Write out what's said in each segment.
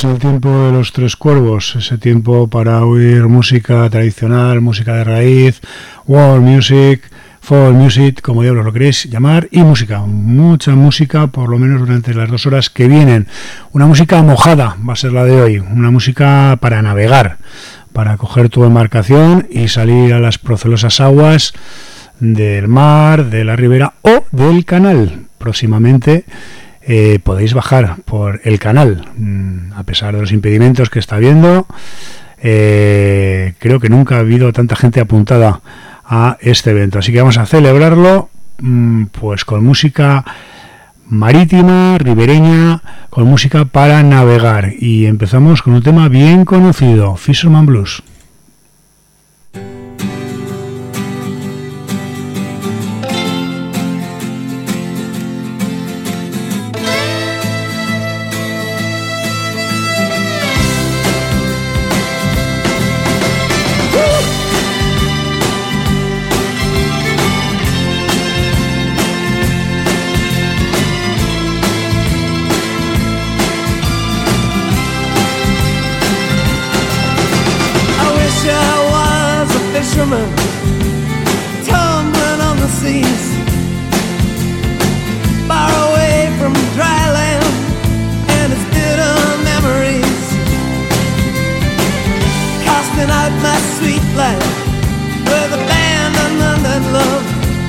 el tiempo de los tres cuervos, ese tiempo para oír música tradicional, música de raíz, world music, folk music, como diablos lo queréis llamar, y música, mucha música, por lo menos durante las 2 horas que vienen. Una música mojada va a ser la de hoy, una música para navegar, para coger tu embarcación y salir a las procelosas aguas del mar, de la ribera o del canal. Próximamente podéis bajar por el canal, a pesar de los impedimentos que está habiendo. Creo que nunca ha habido tanta gente apuntada a este evento, así que vamos a celebrarlo pues con música marítima, ribereña, con música para navegar, y empezamos con un tema bien conocido, Fisherman Blues. Tumbling on the seas, far away from dry land and its bitter memories, casting out my sweet life with abandonment and love.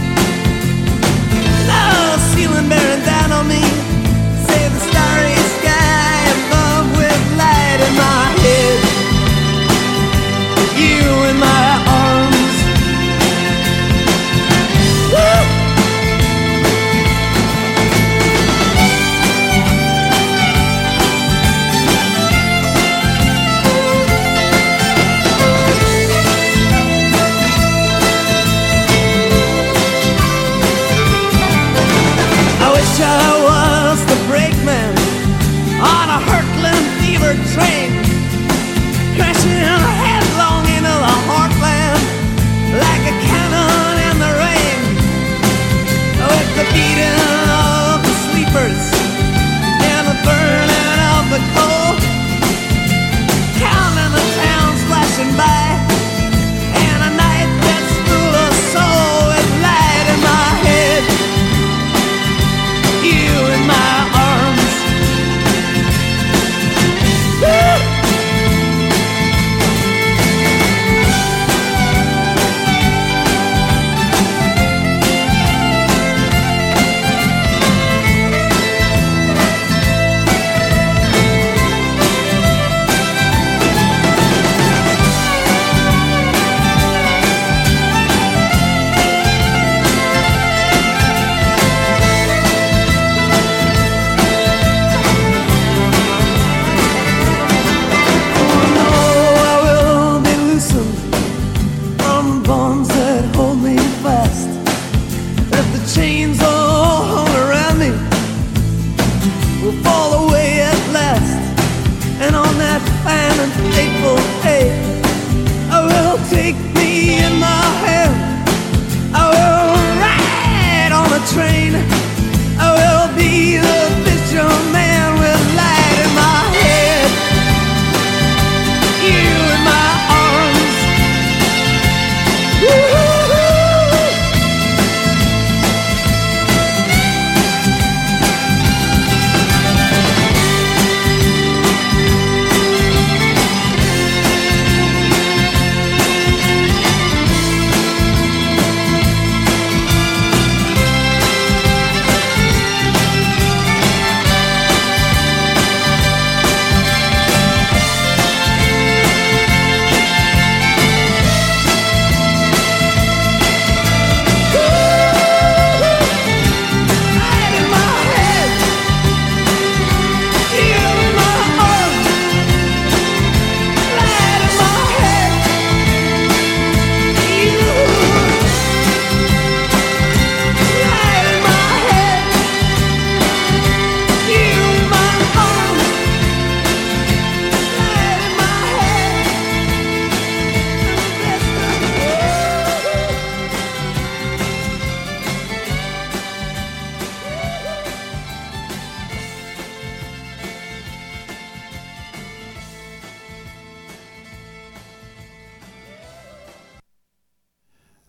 Love ceiling bearing down on me, save the starry sky above with light in my head, you in my arms. I was the brakeman on a hurtling fever train, crashing headlong into the heartland like a cannon in the rain, with the beating of the sleepers and the burning of the coal, counting the towns flashing by, and a night that's full of soul with light in my head, you in my arms. Woo!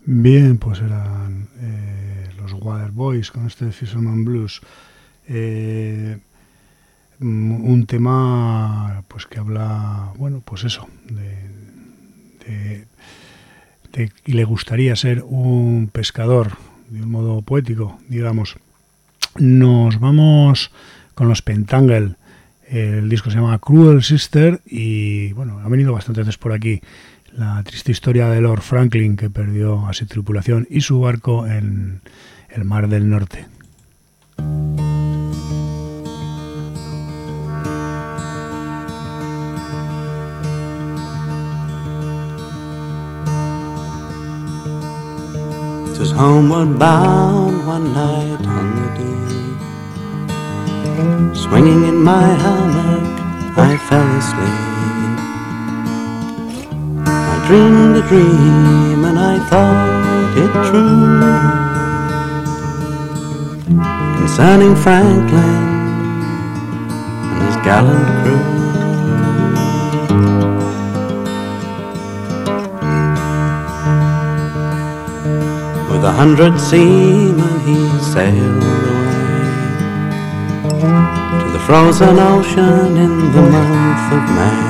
Bien, pues eran los Waterboys con este Fisherman Blues. Un tema pues que habla, bueno, pues eso, de y le gustaría ser un pescador de un modo poético, digamos. Nos vamos con los Pentangle. El disco se llama Cruel Sister y bueno, ha venido bastantes veces por aquí. La triste historia de Lord Franklin, que perdió a su tripulación y su barco en el Mar del Norte. Was homeward bound one night on the deep. Swinging in my hammock, I fell asleep. I dreamed a dream and I thought it true, concerning Franklin and his gallant crew. With 100 seamen he sailed away to the frozen ocean in the month of May,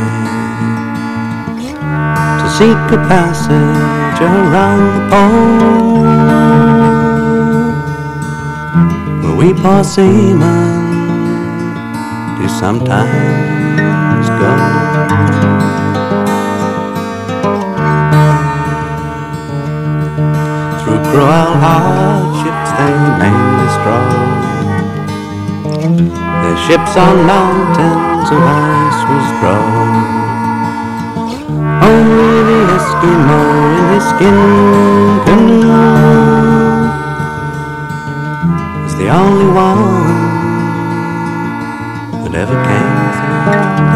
to seek a passage around the pole, where we poor seamen do sometimes go. Cruel hardships they mainly strove. Their ships on mountains of ice was drove. Only the Eskimo in his skin canoe is the only one that ever came through.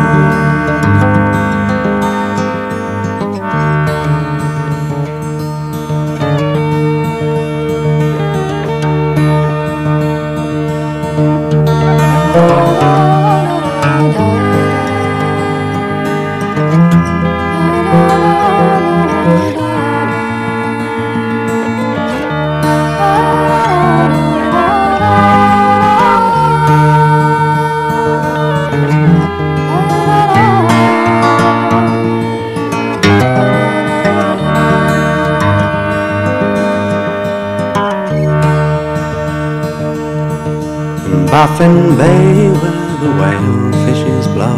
Baffin Bay where the whale fishes blow,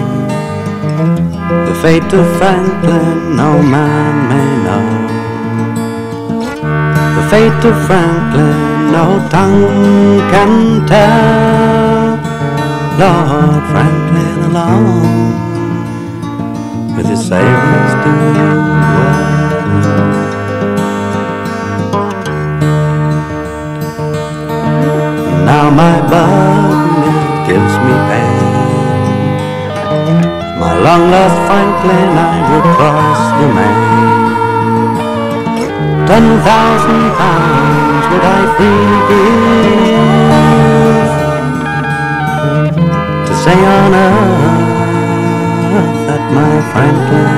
the fate of Franklin no man may know. The fate of Franklin no tongue can tell. Lord Franklin alone with his sailors do well. Now my burden it gives me pain. My long lost Franklin I would cross the main. 10,000 pounds would I freely give to say on earth that my Franklin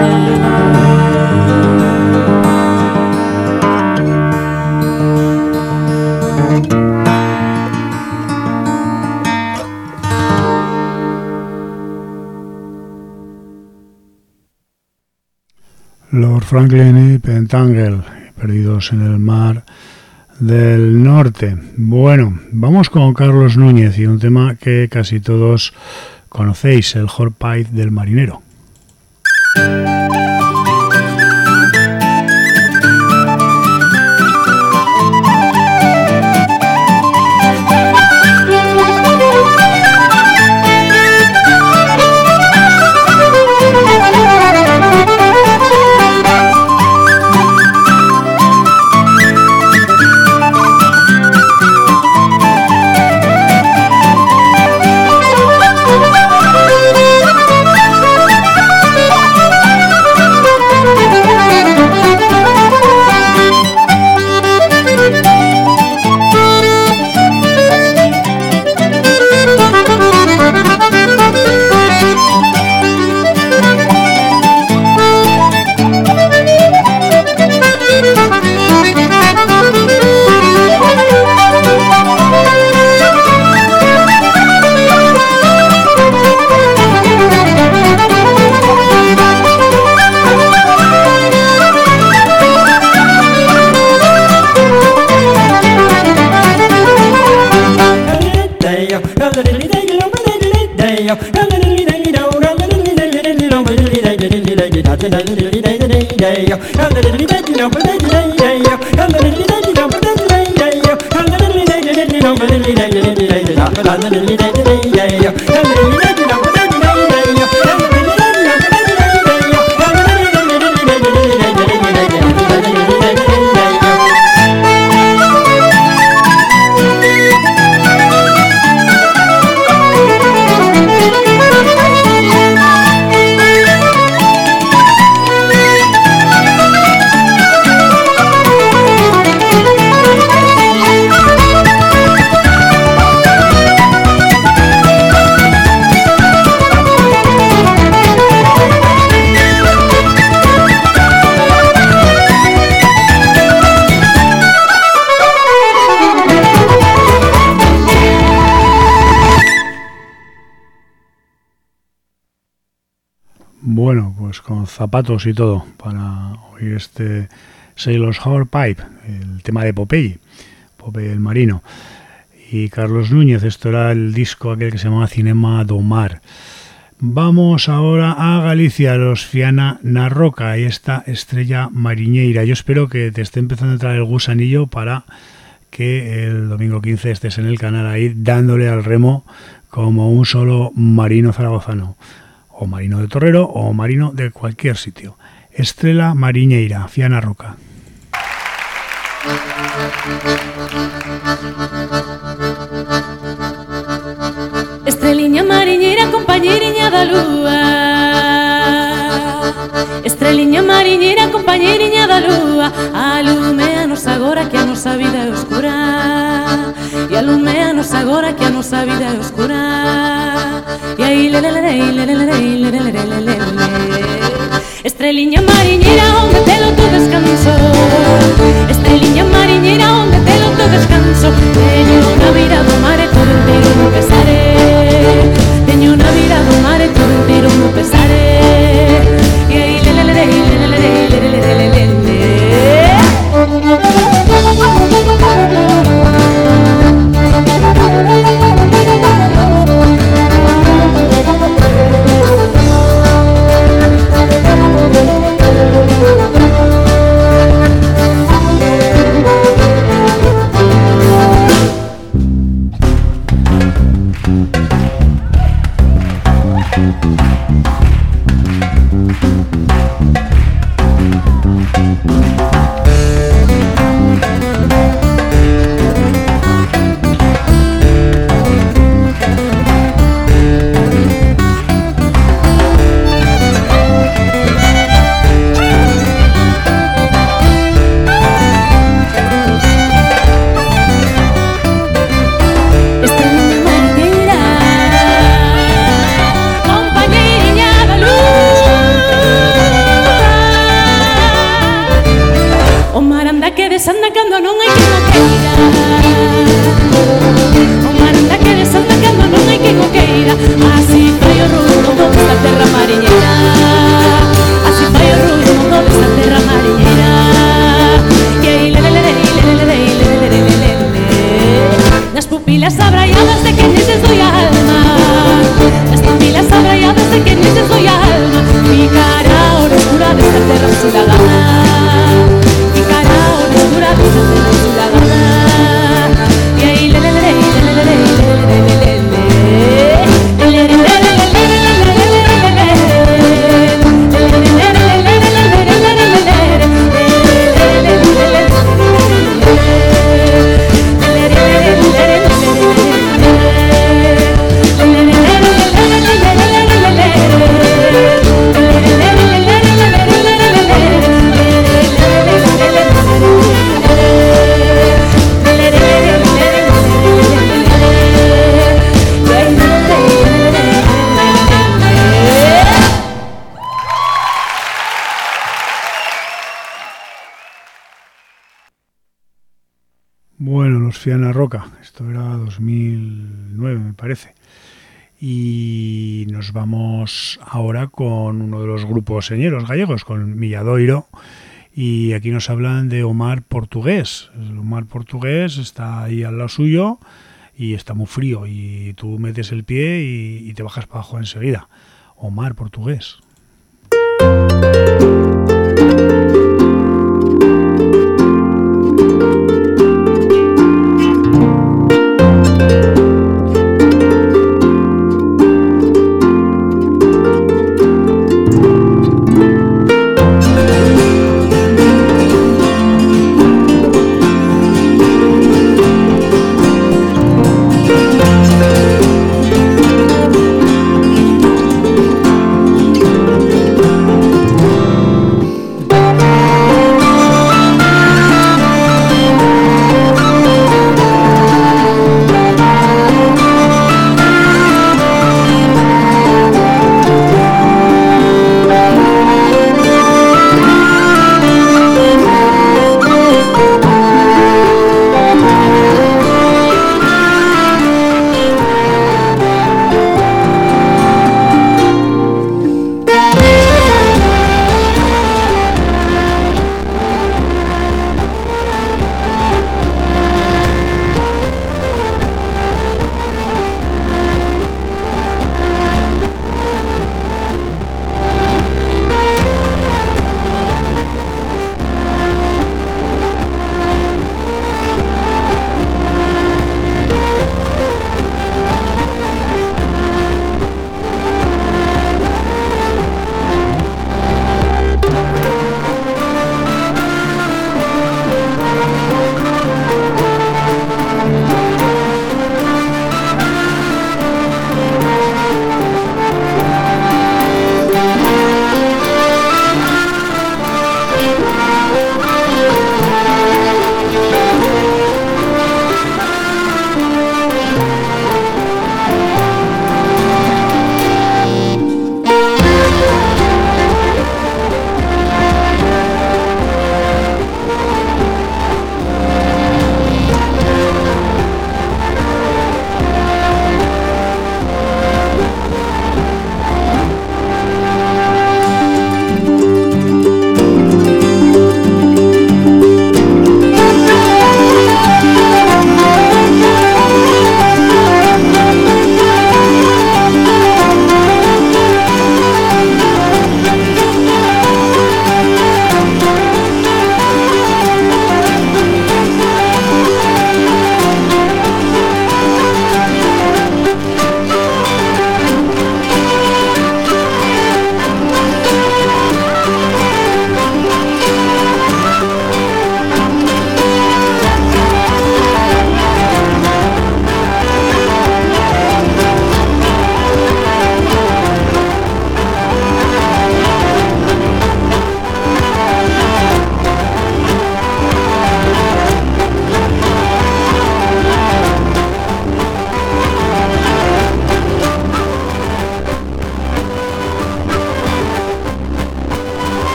Lord Franklin y Pentangle, perdidos en el Mar del Norte. Bueno, vamos con Carlos Núñez y un tema que casi todos conocéis, el Hornpipe del marinero. Bueno, pues con zapatos y todo para oír este Sailor's Hornpipe, el tema de Popeye el marino. Y Carlos Núñez, esto era el disco aquel que se llamaba Cinema do Mar. Vamos ahora a Galicia, los Fiana na Roca y esta Estrella Mariñeira. Yo espero que te esté empezando a entrar el gusanillo para que el domingo 15 estés en el canal ahí dándole al remo como un solo marino zaragozano, o marino de Torrero o marino de cualquier sitio. Estrella Mariñeira, Fiana Roca. Estreliña mariñeira, compañeriña da lúa. Estreliña mariñeira, compañeriña da lúa. Aluméanos agora que a nosa vida é oscura. E aluméanos agora que a nosa vida é oscura. E aí lelelelei. Estreliña mariñeira, onde telo tu descanso. Estreliña mariñeira, onde telo tu descanso. Teño na vira do mar e todo inteiro no pesare. Teño na vira do mar e todo inteiro no pesare. E aí lelelelei. Desanda cando non hai quen o queira. O mar anda que desanda cando non hai quen o queira. Así fai o rumo toda esta terra mariñeira. Así fai o rumo toda esta terra mariñeira. E aí lelelelei. Nas pupilas abraiadas de que neses doi a alma. Nas pupilas abraiadas de que neses doi a alma. Ficará a hora oscura desta terra cidadana. Ficará a hora oscura desta terra cidadana. E aí lelelelei. Bueno, los Fiana Roca, esto era 2009 me parece. Y nos vamos ahora con uno de los grupos señeros gallegos, con Milladoiro, y aquí nos hablan de Omar Portugués. El Omar Portugués está ahí al lado suyo y está muy frío y tú metes el pie y te bajas para abajo enseguida. Omar Portugués.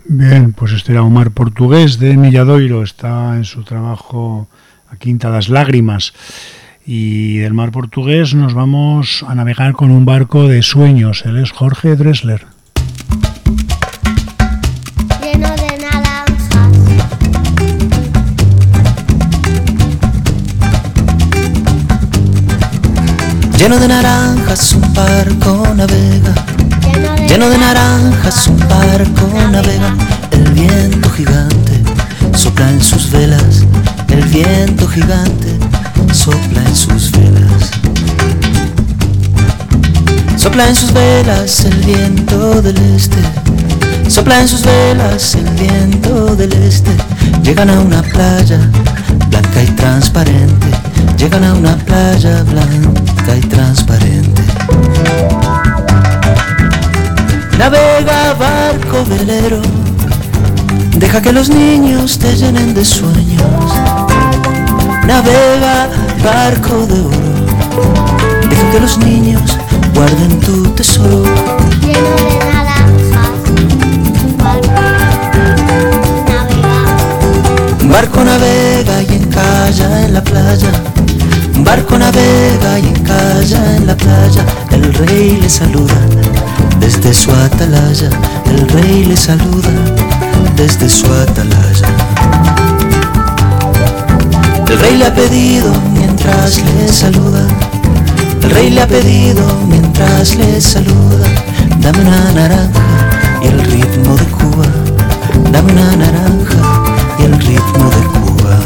Bien, pues este era o Mar Portugués de Milladoiro, está en su trabajo A Quinta das Lágrimas. Y del Mar Portugués nos vamos a navegar con un barco de sueños, él es Jorge Drexler. Lleno de naranjas. Lleno de naranjas un barco navega. Lleno de naranjas un barco navega. El viento gigante sopla en sus velas. El viento gigante sopla en sus velas. Sopla en sus velas el viento del este. Sopla en sus velas el viento del este. Llegan a una playa blanca y transparente. Llegan a una playa blanca y transparente. Navega barco velero, deja que los niños te llenen de sueños. Navega barco de oro, deja que los niños guarden tu tesoro. Lleno de naranjas. Un barco navega y encalla en la playa. Un barco navega y encalla en la playa. El rey le saluda desde su atalaya. El rey le saluda desde su atalaya. El rey le ha pedido mientras le saluda. El rey le ha pedido mientras le saluda. Dame una naranja y el ritmo de Cuba. Dame una naranja y el ritmo de Cuba.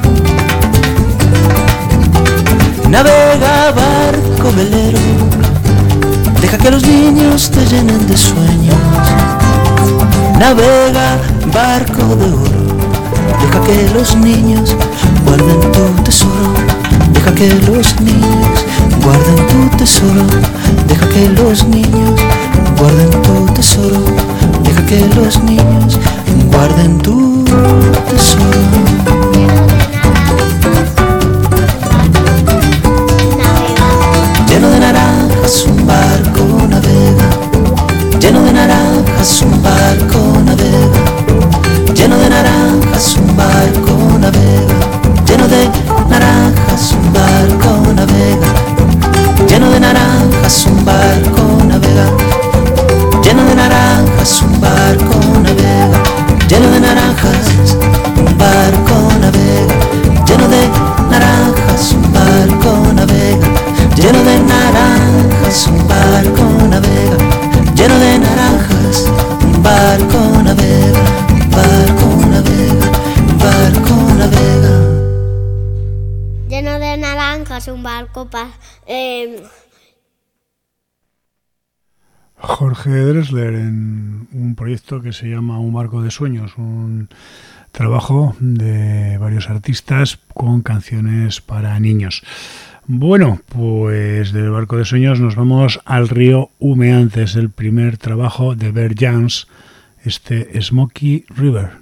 Navega barco velero, deja que los niños te llenen de sueños. Navega barco de oro, deja que los niños guarden tu tesoro. Deja que los niños guarden tu tesoro. Deja que los niños guarden tu tesoro. Deja que los niños guarden tu tesoro. Lleno de naranjas un barco navega. Lleno de naranjas un barco navega. Lleno de naranjas un barco navega. Lleno de naranjas un barco navega. Lleno de naranjas un barco navega. Lleno de naranjas un barco navega. Lleno de naranjas un barco navega. Lleno de naranjas un barco navega. Lleno de naranjas un barco navega. Lleno de naranjas un barco navega. Barco navega, barco navega. Lleno de naranjas un barco Jorge Drexler en un proyecto que se llama Un barco de sueños, un trabajo de varios artistas con canciones para niños. Bueno, pues del barco de sueños nos vamos al río humeante, es el primer trabajo de Bert Jansch, este Smoky River.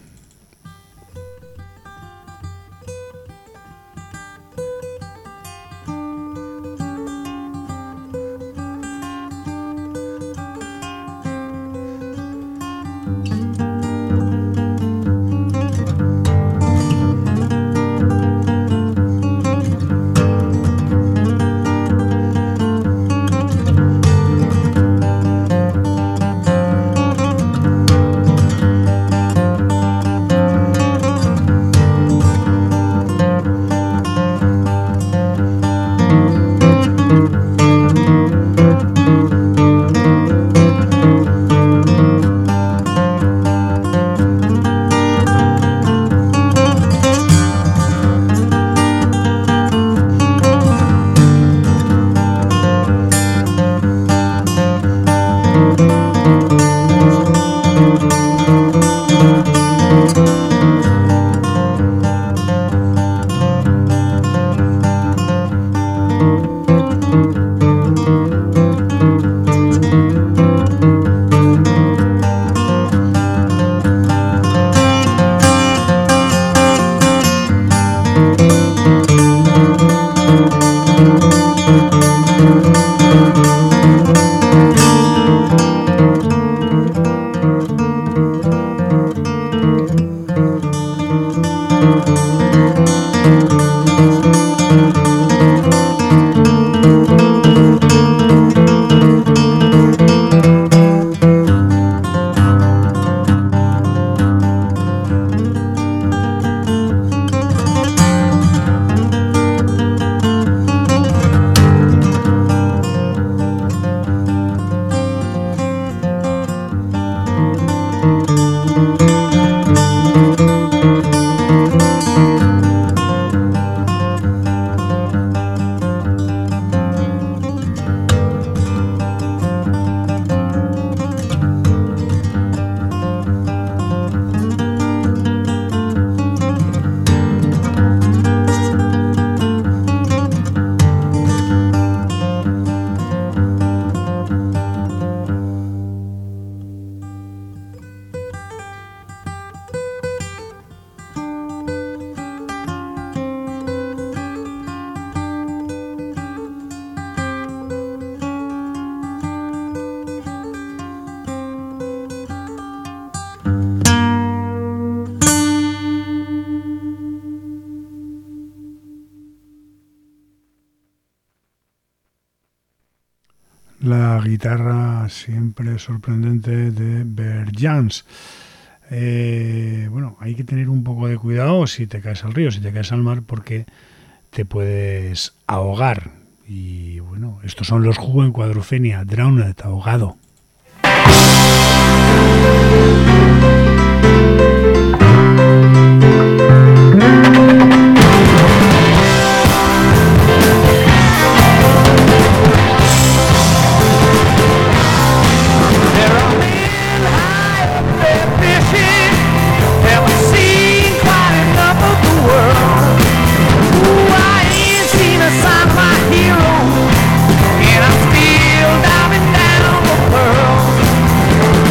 la guitarra siempre sorprendente de Bert Jansch. Bueno, hay que tener un poco de cuidado si te caes al río, si te caes al mar, porque te puedes ahogar. Y bueno, estos son los Who en Quadrophenia, Drowned, ahogado. And I'm still diving down the pearl.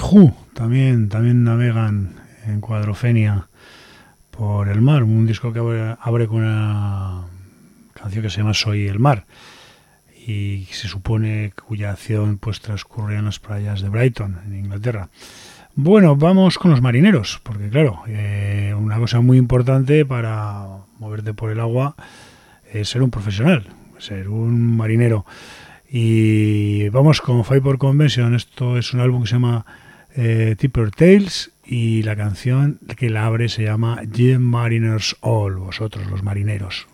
Who también navegan en Cuadrofenia por el mar, un disco que abre con una canción que se llama Soy el mar y se supone cuya acción pues transcurre en las playas de Brighton, en Inglaterra. Bueno, vamos con los marineros, porque claro, una cosa muy importante para moverte por el agua es ser un profesional, ser un marinero. Y vamos con Fight for Convention. Esto es un álbum que se llama Tipper Tales y la canción que la abre se llama Ye Mariners All, vosotros los marineros.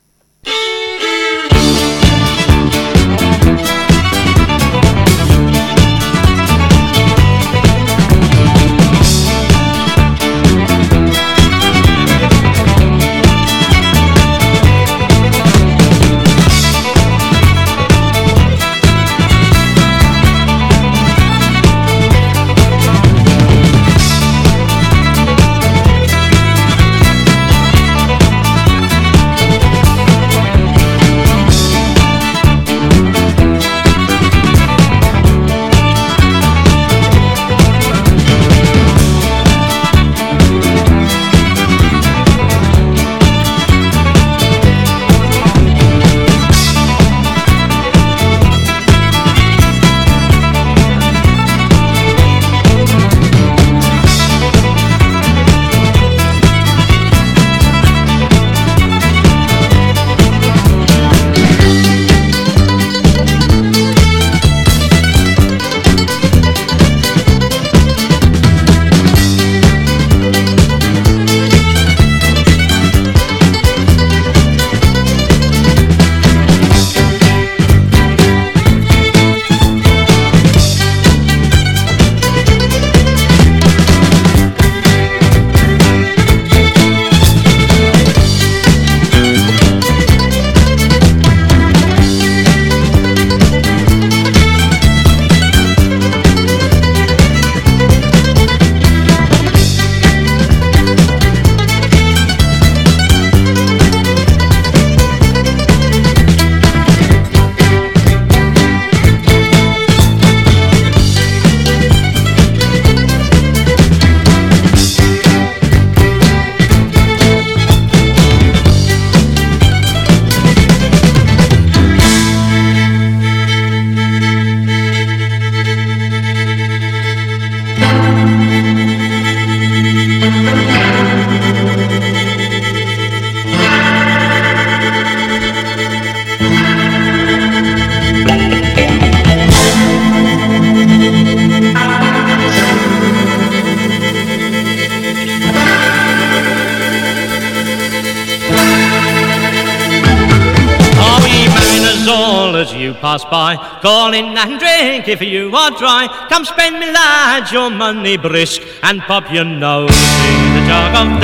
Pass by, call in and drink if you are dry. Come spend me lad your money brisk and pop your nose in the jug of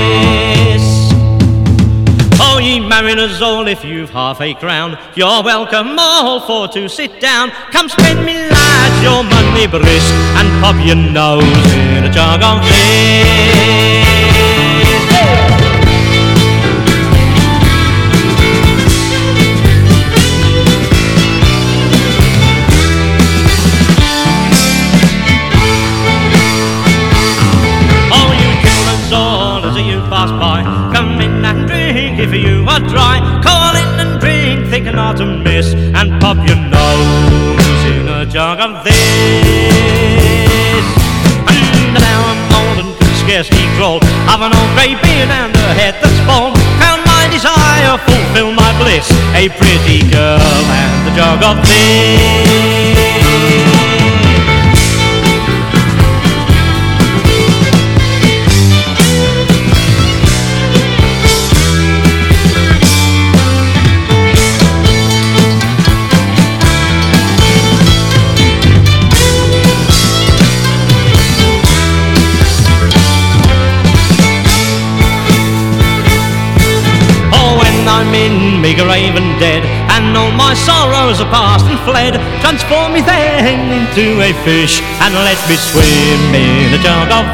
this. Oh ye mariners all, if you've half a crown, you're welcome all for to sit down. Come spend me lad your money brisk and pop your nose in a jug of this. Pass by, come in and drink if you are dry. Call in and drink, thinking not to miss, and pop your nose in a jug of this. And now I'm old and can scarcely crawl, have an old grey beard and a head that's bald. Crown my desire, fulfil my bliss, a pretty girl and a jug of this. I'm in me grave and dead, and all my sorrows are past and fled. Transform me then into a fish, and let me swim in a jug of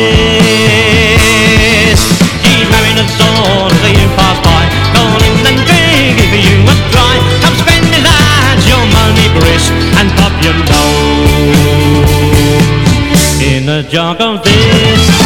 this. Ye mariners all, as you pass by, call in and drink if you are dry. Come spend me lads your money brisk, and pop your nose jug of this.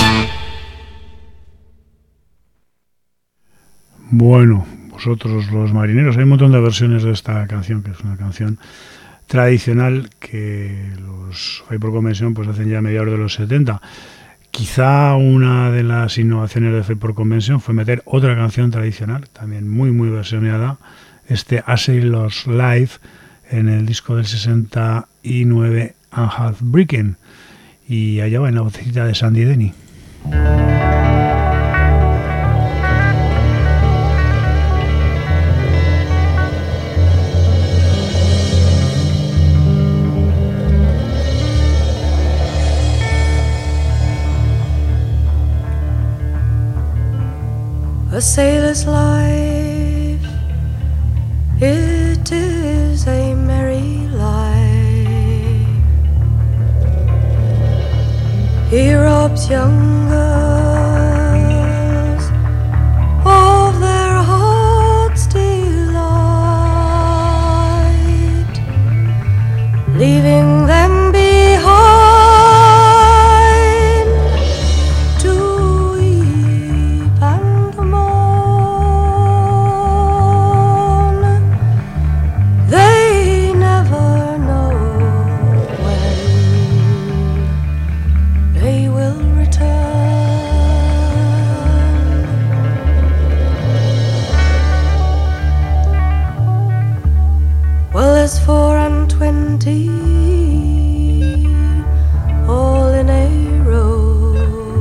Bueno, vosotros los marineros, hay un montón de versiones de esta canción, que es una canción tradicional que los Five por Convention pues hacen ya a mediados de los 70. Quizá una de las innovaciones de Five por Convention fue meter otra canción tradicional, también muy muy versioneada, A Sailor's Life, en el disco del 69 and Heartbreaking, y allá va en la vocecita de Sandy Denny. A sailor's life, it is a merry life. He robs young girls of their heart's delight, leaving them behind to weep and mourn. They never know when they will return. Well, there's 24, all in a row.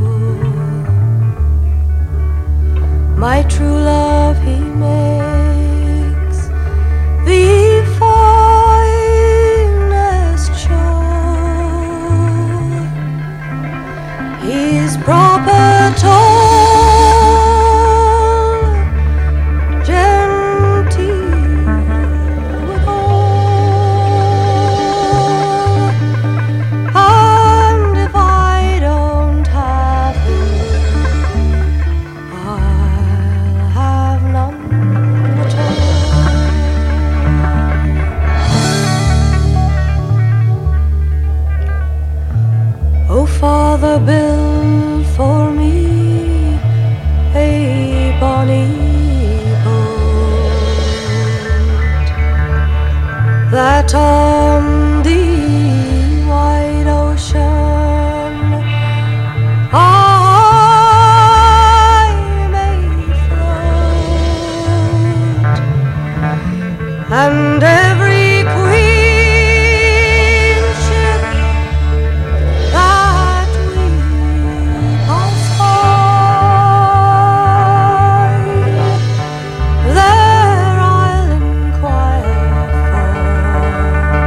My true love he makes the finest show. He's proper tall, genteel withal, and if I don't have him, I'll have none at all. Oh, Father, build for me a bonny boat, that on the wide ocean I may float, and every queen ship that we pass by, there I'll inquire for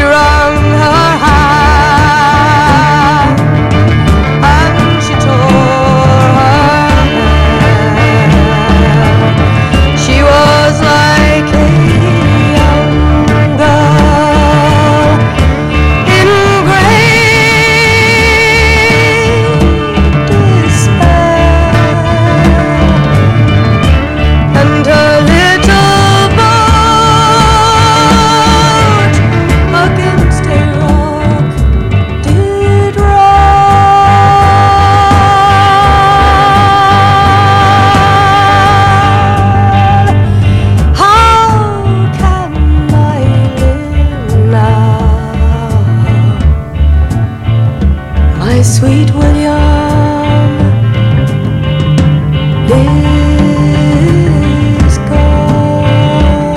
wrung her hand and she tore her hair. She was like a young girl in great despair, and her little boat against a rock did roll. How can I live now, my sweet William is gone.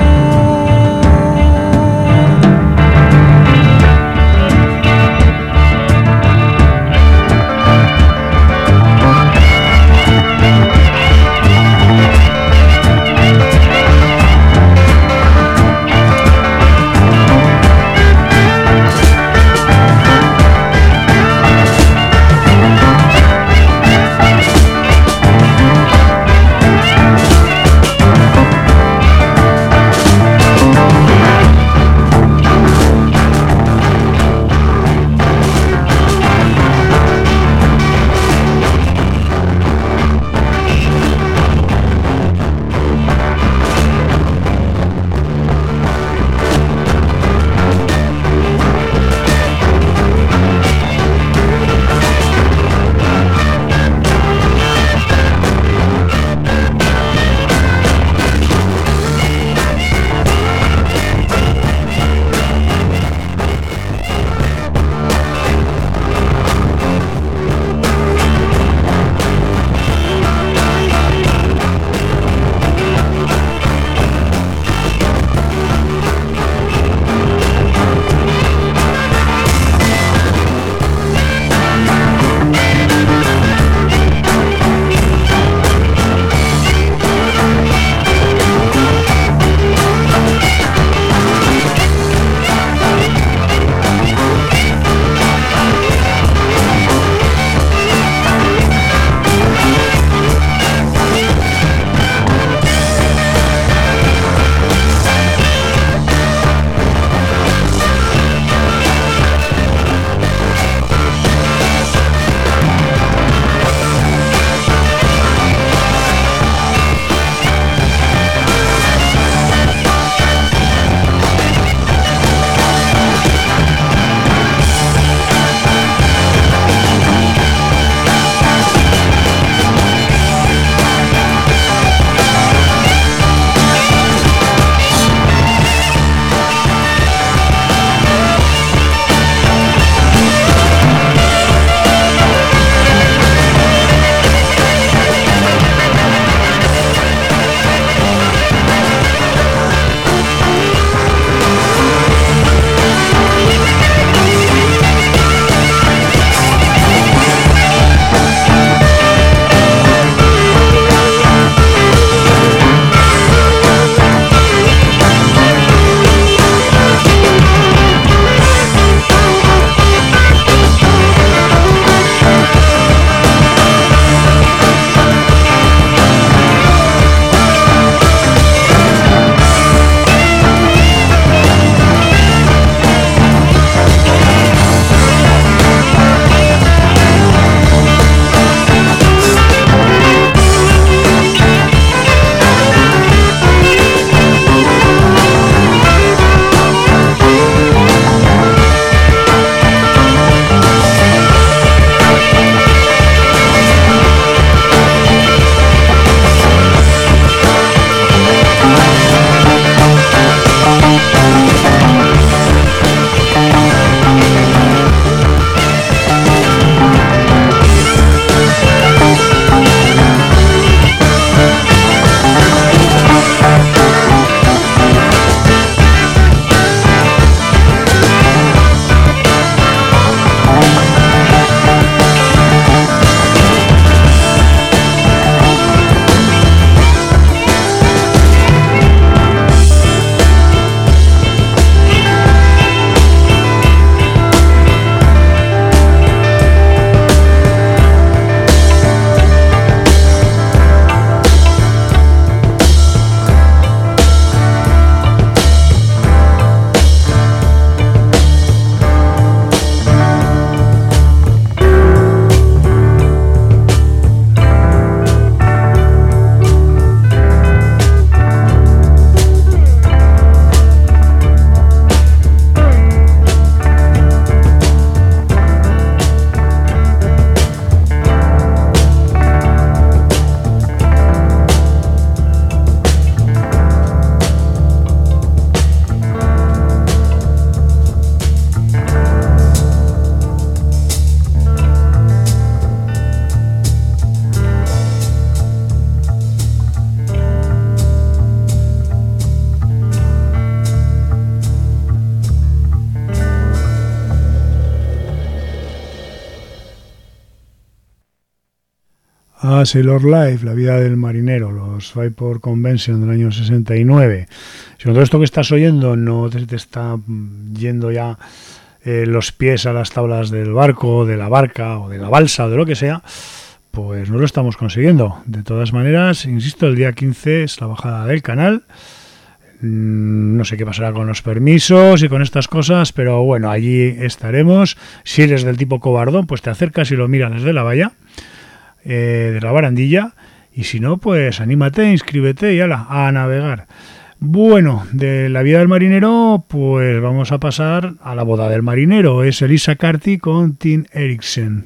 a Sailor Life, la vida del marinero, los Fairport Convention del año 69. Si con todo esto que estás oyendo no te está yendo ya los pies a las tablas del barco, de la barca o de la balsa o de lo que sea, pues no lo estamos consiguiendo. De todas maneras, insisto, el día 15 es la bajada del canal. No sé qué pasará con los permisos y con estas cosas, pero bueno, allí estaremos. Si eres del tipo cobardón, pues te acercas y lo miras desde la valla, de la barandilla, y si no, pues anímate, inscríbete y ala, a navegar. Bueno, de la vida del marinero, pues vamos a pasar a la boda del marinero. Es Elisa Carty con Tim Eriksen.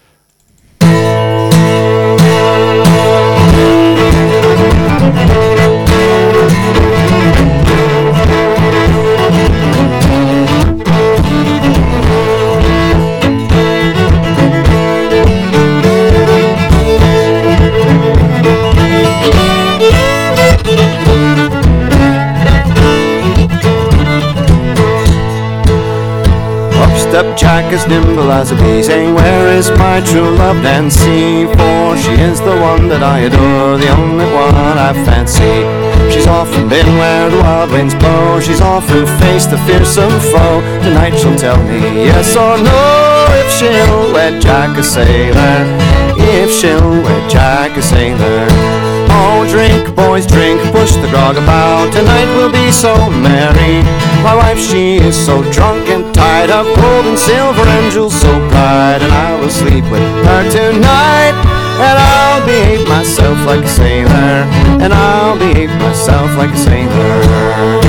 Up Jack as nimble as a bee, saying, where is my true love Nancy? For she is the one that I adore, the only one I fancy. She's often been where the wild winds blow, she's often faced the fearsome foe. Tonight she'll tell me yes or no, if she'll wed Jack a sailor, if she'll wed Jack a sailor. Oh, drink, boys, drink, push the grog about, tonight we'll be so merry. My wife, she is so drunk and tired of gold and silver and jewels so bright, and I will sleep with her tonight, and I'll behave myself like a sailor, and I'll behave myself like a sailor.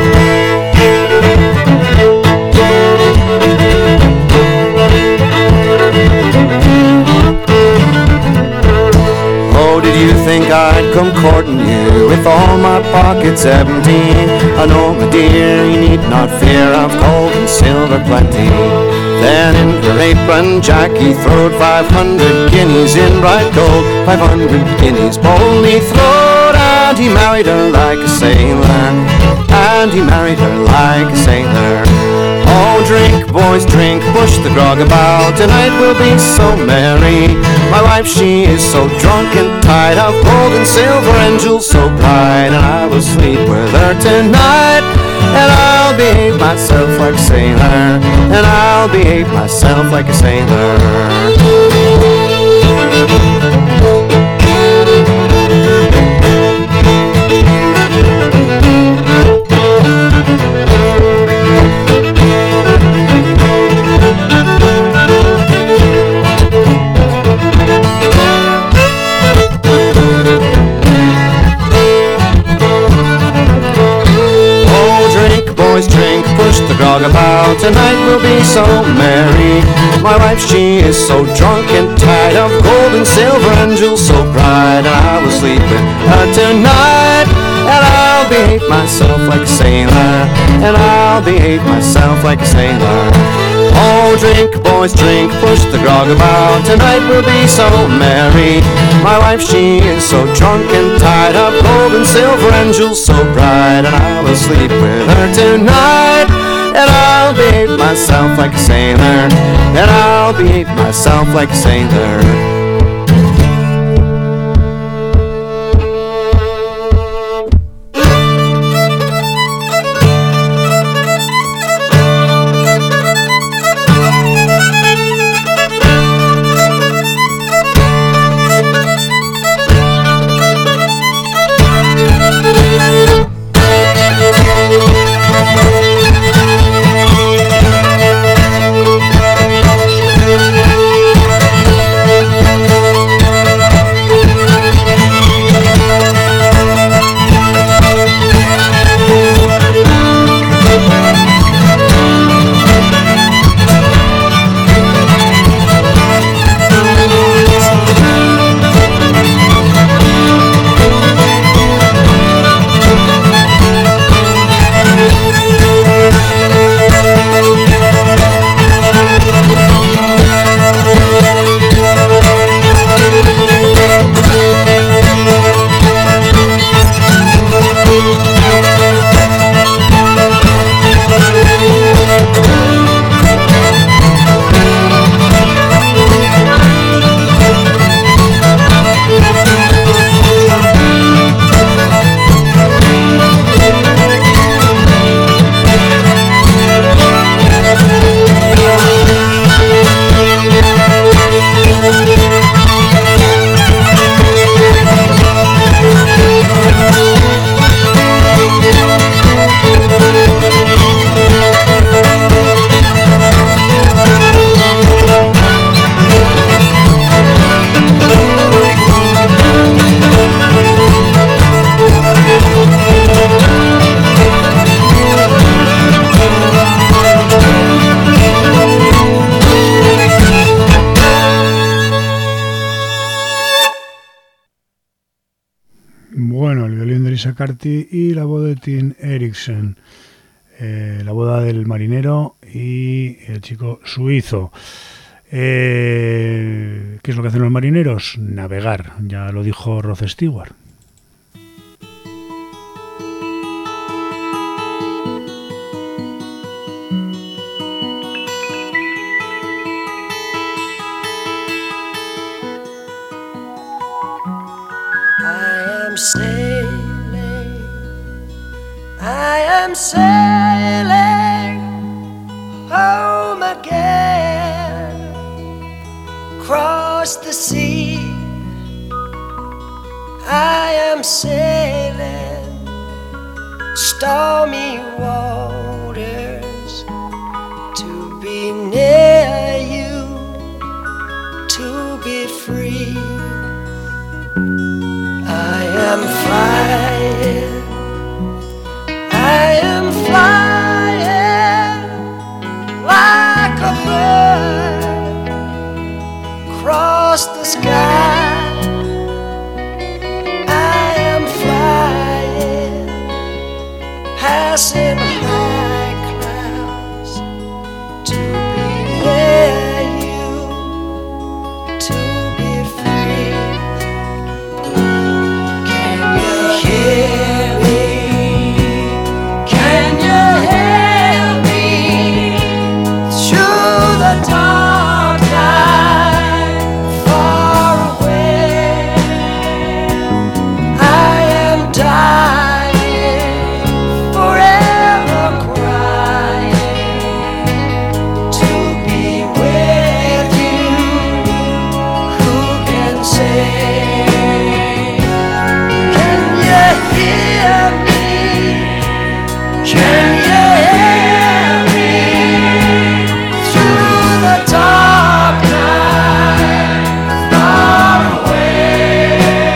Did you think I'd come courting you with all my pockets empty? I know, my dear, you need not fear, I've gold and silver plenty. Then in her apron Jackie throwed 500 guineas in bright gold, 500 guineas boldly throwed, and he married her like a sailor, and he married her like a sailor. Oh, drink, boys, drink, push the grog about, tonight we'll be so merry. My wife, she is so drunk and tired of gold and silver and jewels so bright, and I will sleep with her tonight, and I'll behave myself like a sailor, and I'll behave myself like a sailor. Drink, push the grog about, tonight we'll be so merry. My wife, she is so drunk and tired of gold and silver and jewels so bright, and I will sleep with her tonight, and I'll behave myself like a sailor, and I'll behave myself like a sailor. Oh, drink, boys, drink, push the grog about, tonight we'll be so merry. My wife, she is so drunk and tired of gold and silver and jewels so bright, and I will sleep with her tonight, and I'll behave myself like a sailor, and I'll behave myself like a sailor. Melissa Carty y la boda de Tim Erickson, la boda del marinero y el chico suizo. ¿Qué es lo que hacen los marineros? Navegar, ya lo dijo Rod Stewart. I am sailing home again, across the sea. I am sailing stormy waters to be near you, to be free. I am flying, I am flying like a bird across the sky. I am flying, passing high clouds to be near you, to be free. Can you hear me? Can you hear me through the dark night, far away? I am dying, forever crying, to be with you. Who can say? Can you hear me? Can you hear me through the dark night, far away?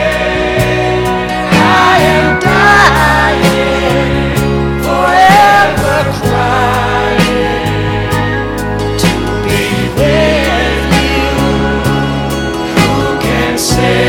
I am dying, forever crying, to be with you. Who can say?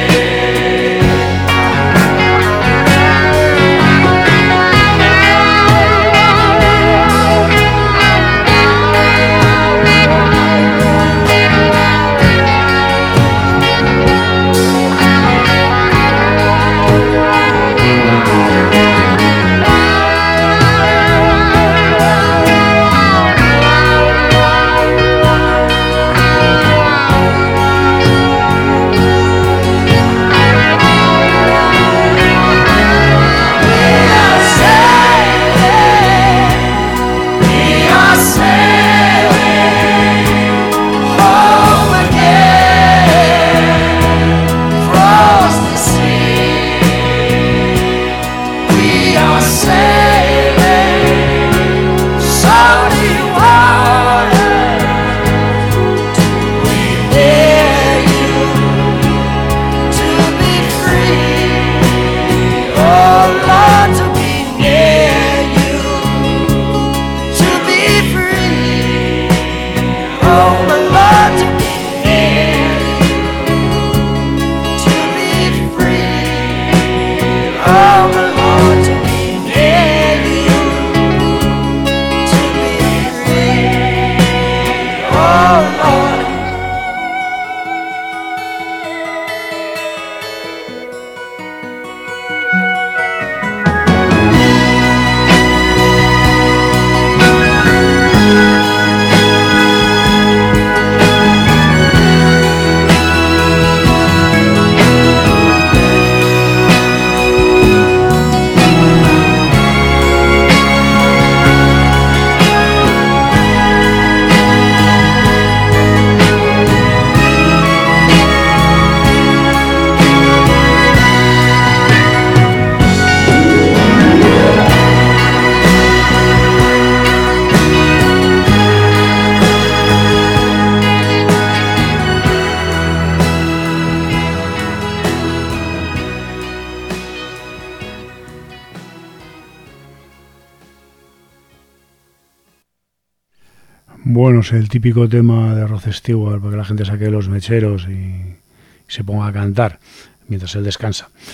Bueno, es el típico tema de Rod Stewart para que la gente saque los mecheros y se ponga a cantar mientras él descansa.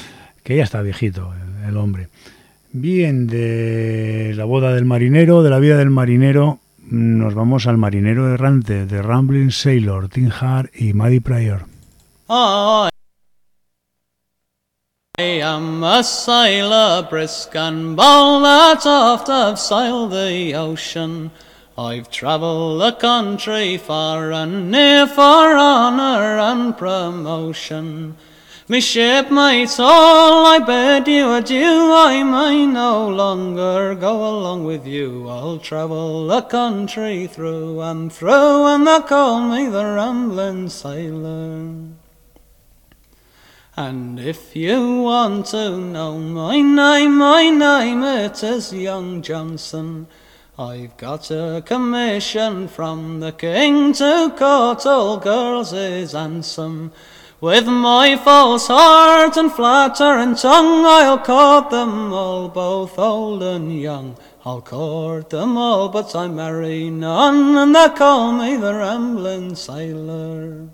que ya está viejito el hombre. Bien, de la boda del marinero, de la vida del marinero, nos vamos al marinero errante, de Rambling Sailor, Tim Hart y Maddie Pryor. I am a sailor brisk and bold that oft have sailed the ocean. I've travelled the country far and near for honour and promotion. Me shipmates all, I bid you adieu, I may no longer go along with you. I'll travel the country through, and they call me the Rambling Sailor. And if you want to know my name, it is Young Johnson. I've got a commission from the king to court all girls is handsome. With my false heart and flattering tongue, I'll court them all, both old and young. I'll court them all, but I marry none, and they call me the Rambling Sailor.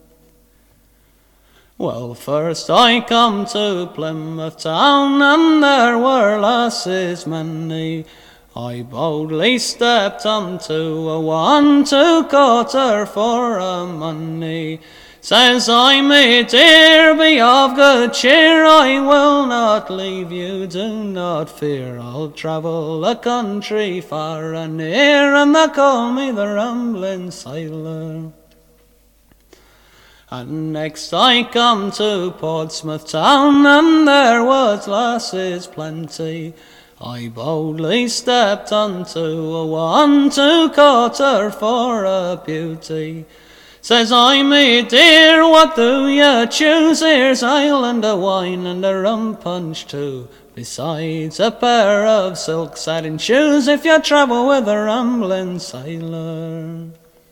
Well, first I come to Plymouth town, and there were lasses many. I boldly stepped unto a one to court her for a money. Says I, me dear, be of good cheer, I will not leave you, do not fear. I'll travel the country far and near, and they call me the Rambling Sailor. And next I come to Portsmouth town, and there was lasses plenty. I boldly stepped unto a one to court her for a beauty. Says I, me dear, what do you choose? Here's ale and a wine and a rum punch too, besides a pair of silk satin shoes if you travel with a Rambling Sailor.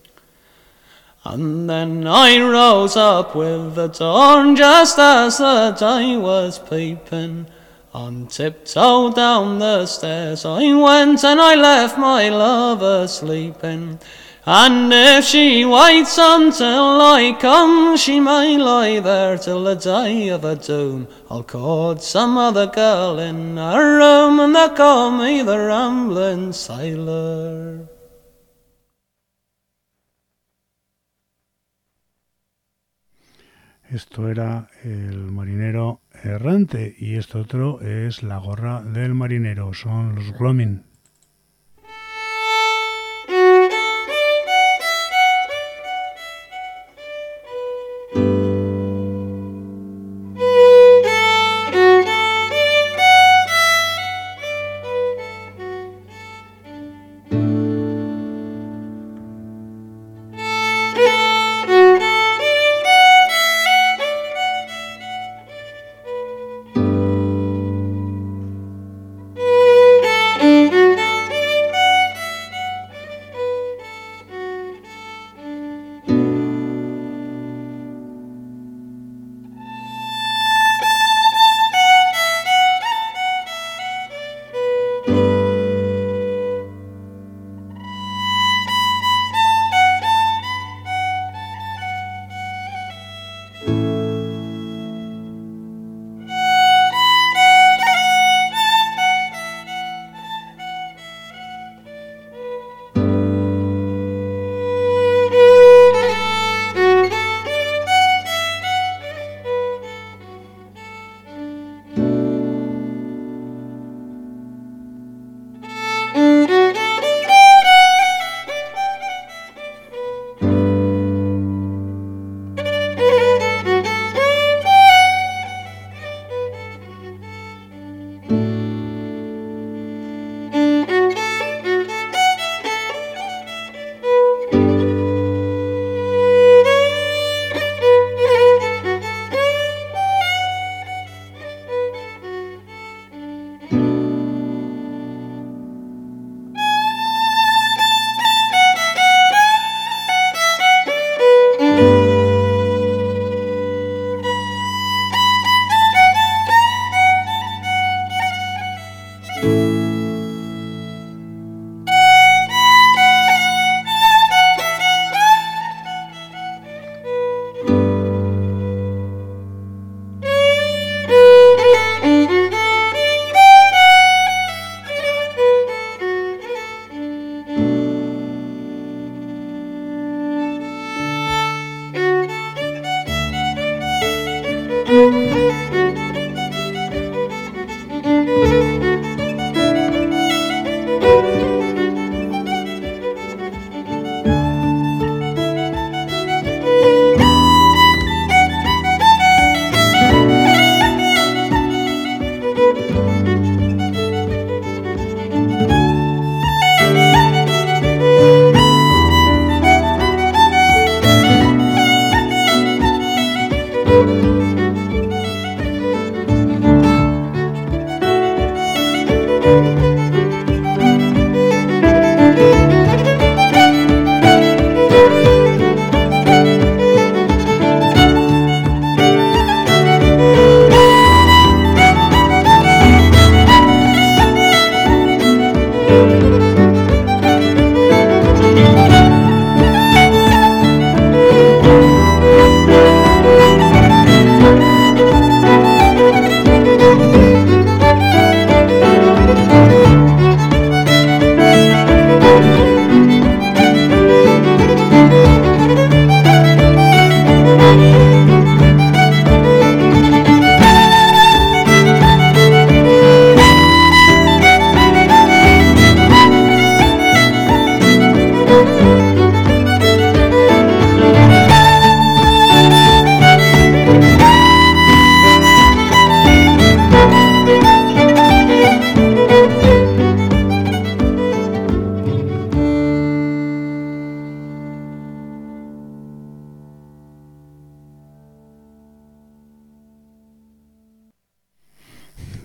And then I rose up with the dawn just as the day was peeping. On tiptoe down the stairs I went, and I left my lover sleeping. And if she waits until I come, she may lie there till the day of her doom. I'll court some other girl in her room, and they call me the Rambling Sailor. Esto era el marinero errante y esto otro es la gorra del marinero, son los Gloaming. Mm-hmm.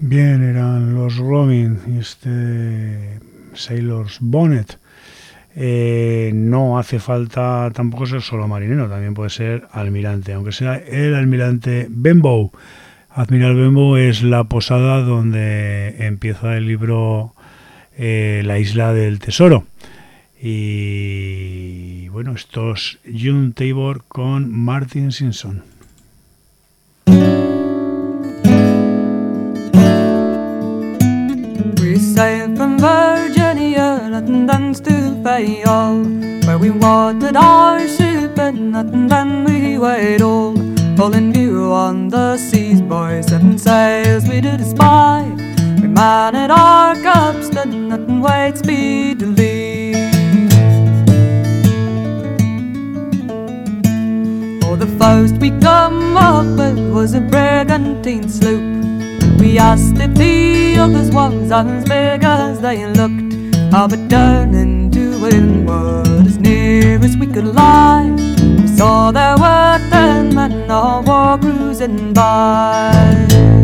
Bien, eran los Robin y este Sailor's Bonnet. No hace falta tampoco ser solo marinero, también puede ser almirante, aunque sea el almirante Benbow. Admiral Benbow es la posada donde empieza el libro La isla del tesoro. Y bueno, estos June Tabor con Martin Simpson. We sailed from Virginia, nothing than to Fayal, where we watered our ship and nothing than we weighed all. All in view on the seas, boys, 7 sails we did espy. We maned our capstan, nothing weighed speedily. Oh, the first we come up with was a brigantine sloop. We asked if the others was as big as they looked, but turning to windward as near as we could lie, we saw there were 10 men all war cruising by.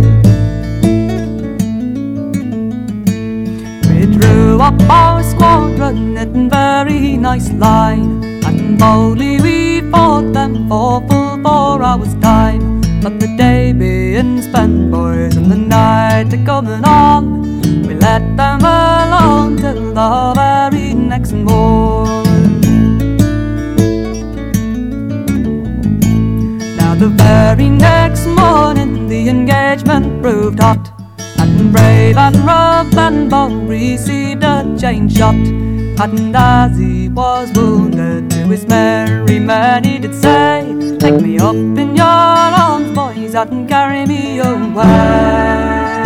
We drew up our squadron in very nice line, and boldly we fought them for full 4 hours' time. But the day being spent, boys, and the night coming on, we let them alone till the very next morn. Now the very next morning the engagement proved hot, and brave Admiral Benbow received a chain shot. And as he was wounded, to his merry men he did say, "Take me up in your arms, boys, and carry me away."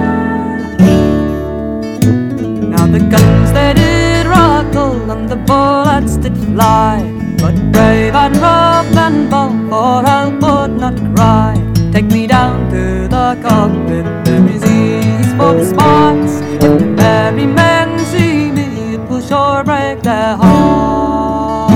Now the guns they did rattle and the bullets did fly, but brave Admiral Benbow for help would not cry. "Take me down to the cockpit, there is ease for the sparks. If the merry men see me, it will sure break their hearts."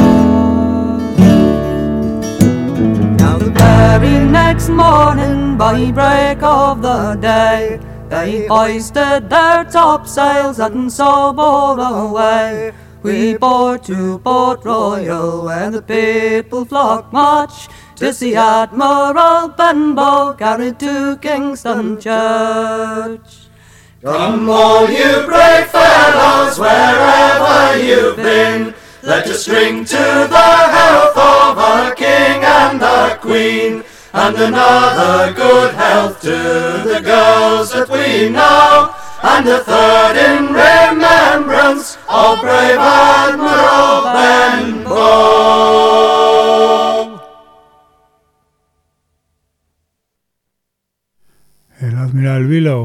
Now the very next morning, by break of the day, they hoisted their topsails and so bore away. We bore to Port Royal, where the people flocked much to see Admiral Benbow carried to Kingston Church. Come all you brave fellows, wherever you've been, let us drink to the health of our King and our Queen, and another good health to the girls that we know, and a third in remembrance of brave Admiral Benbow. El Admiral Benbow,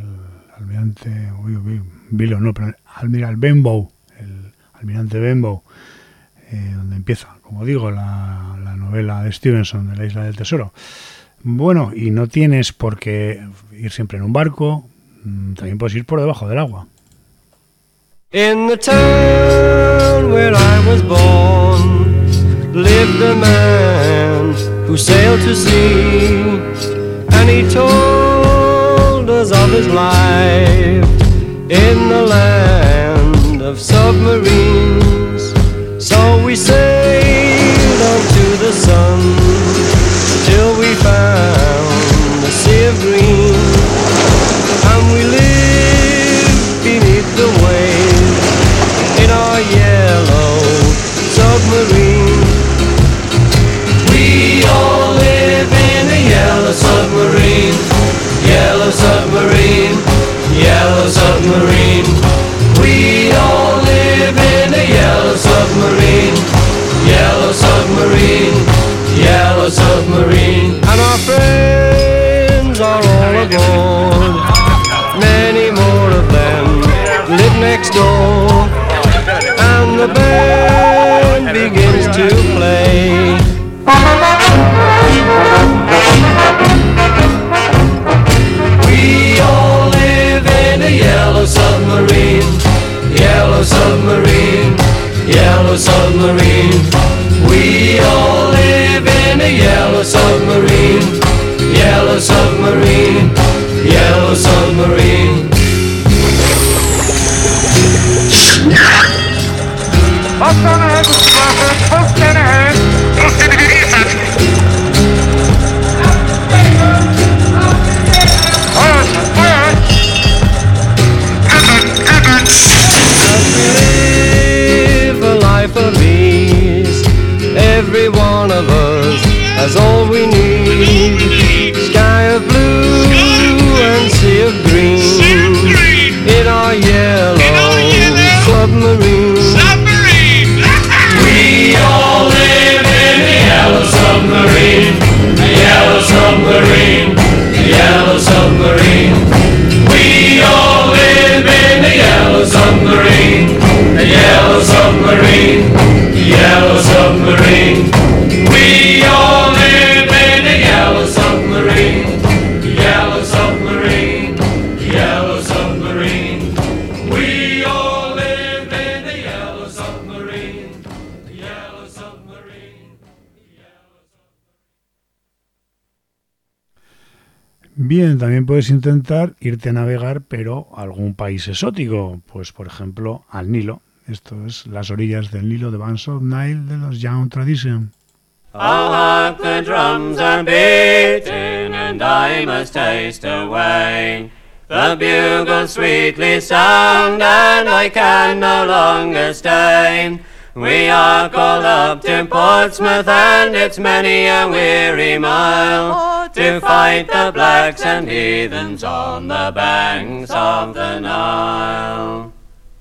Admiral Benbow, el almirante Benbow, donde empieza, como digo, la novela de Stevenson de la Isla del Tesoro. Bueno, y no tienes por qué ir siempre en un barco, también puedes ir por debajo del agua. In the town where I was born lived a man who sailed to sea, and he told us of his life in the land of submarines. So we sailed on to the sun till we found the sea of green, and we lived beneath the waves in our yellow submarine. We all live in a yellow submarine, yellow submarine, yellow submarine. We all live in a yellow submarine, yellow submarine, yellow submarine. And our friends are all aboard, many more of them live next door, and the band begins to play. We all live in a yellow submarine, yellow submarine, yellow submarine. We all live in a yellow submarine, yellow submarine, yellow submarine. Post on ahead, Mr. Crawford. Post in ahead. Post in ahead, Ethan. Live a life of ease. Every one of us has all we need. Sky of blue and sea of green. In our yellow submarine. We all live in a yellow submarine, a yellow submarine, a yellow submarine. We all live in a yellow submarine, a yellow submarine, a yellow submarine. We all live in a yellow submarine, a yellow submarine, a yellow submarine. We all live in a yellow submarine, a yellow submarine. Bien, también puedes intentar irte a navegar, pero a algún país exótico, pues por ejemplo al Nilo. Esto es Las orillas del Nilo de Bands of Nile de los Young Tradition. Oh, hark, the drums are beating, and I must haste away. The bugles sweetly sound, and I can no longer stay. We are called up to Portsmouth, and it's many a weary mile to fight the blacks and heathens on the banks of the Nile.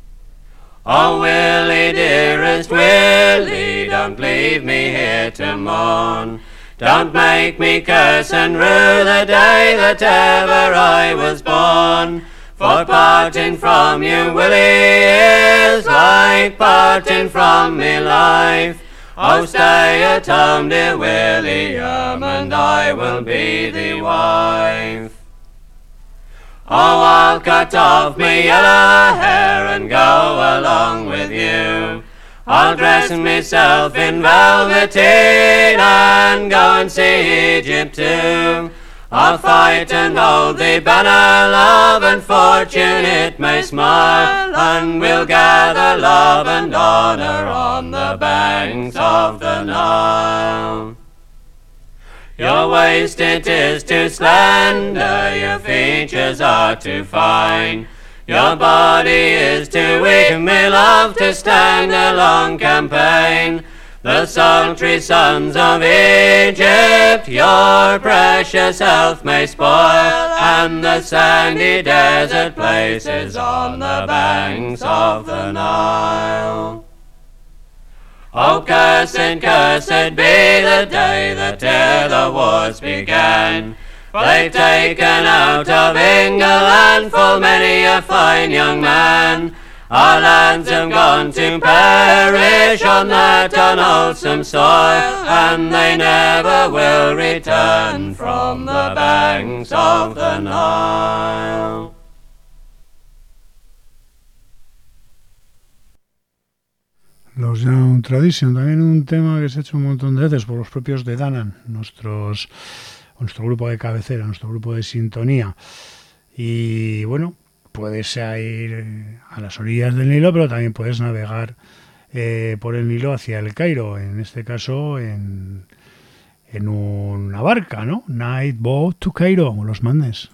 Oh, Willie, dearest Willie, don't leave me here to mourn. Don't make me curse and rue the day that ever I was born. For parting from you, Willie, is like parting from me life. Oh, stay at home, dear William, and I will be thee wife. Oh, I'll cut off me yellow hair and go along with you. I'll dress myself in velveteen and go and see Egypt too. I'll fight and hold the banner, love, and fortune it may smile, and we'll gather love and honour on the banks of the Nile. Your waist it is too slender, your features are too fine. Your body is too weak, me love, to stand a long campaign. The sultry suns of Egypt your precious health may spoil, and the sandy desert places on the banks of the Nile. Oh, cursed, cursed be the day that ere the wars began. For they've taken out of England full many a fine young man. Our lands have gone to perish on that unwholesome soil, and they never will return from the banks of the Nile. Los Young Tradition, también un tema que se ha hecho un montón de veces por los propios de Danan, nuestro grupo de cabecera, nuestro grupo de sintonía. Y bueno, puedes ir a las orillas del Nilo, pero también puedes navegar por el Nilo hacia el Cairo, en este caso en una barca, ¿no? Night Boat to Cairo, los mandes.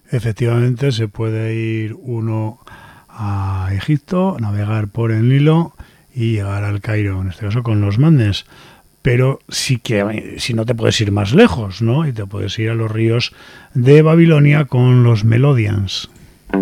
Efectivamente, se puede ir uno a Egipto, navegar por el Nilo y llegar al Cairo, en este caso con los Mandes. Pero sí que si no te puedes ir más lejos, ¿no? Y te puedes ir a los ríos de Babilonia con los Melodians.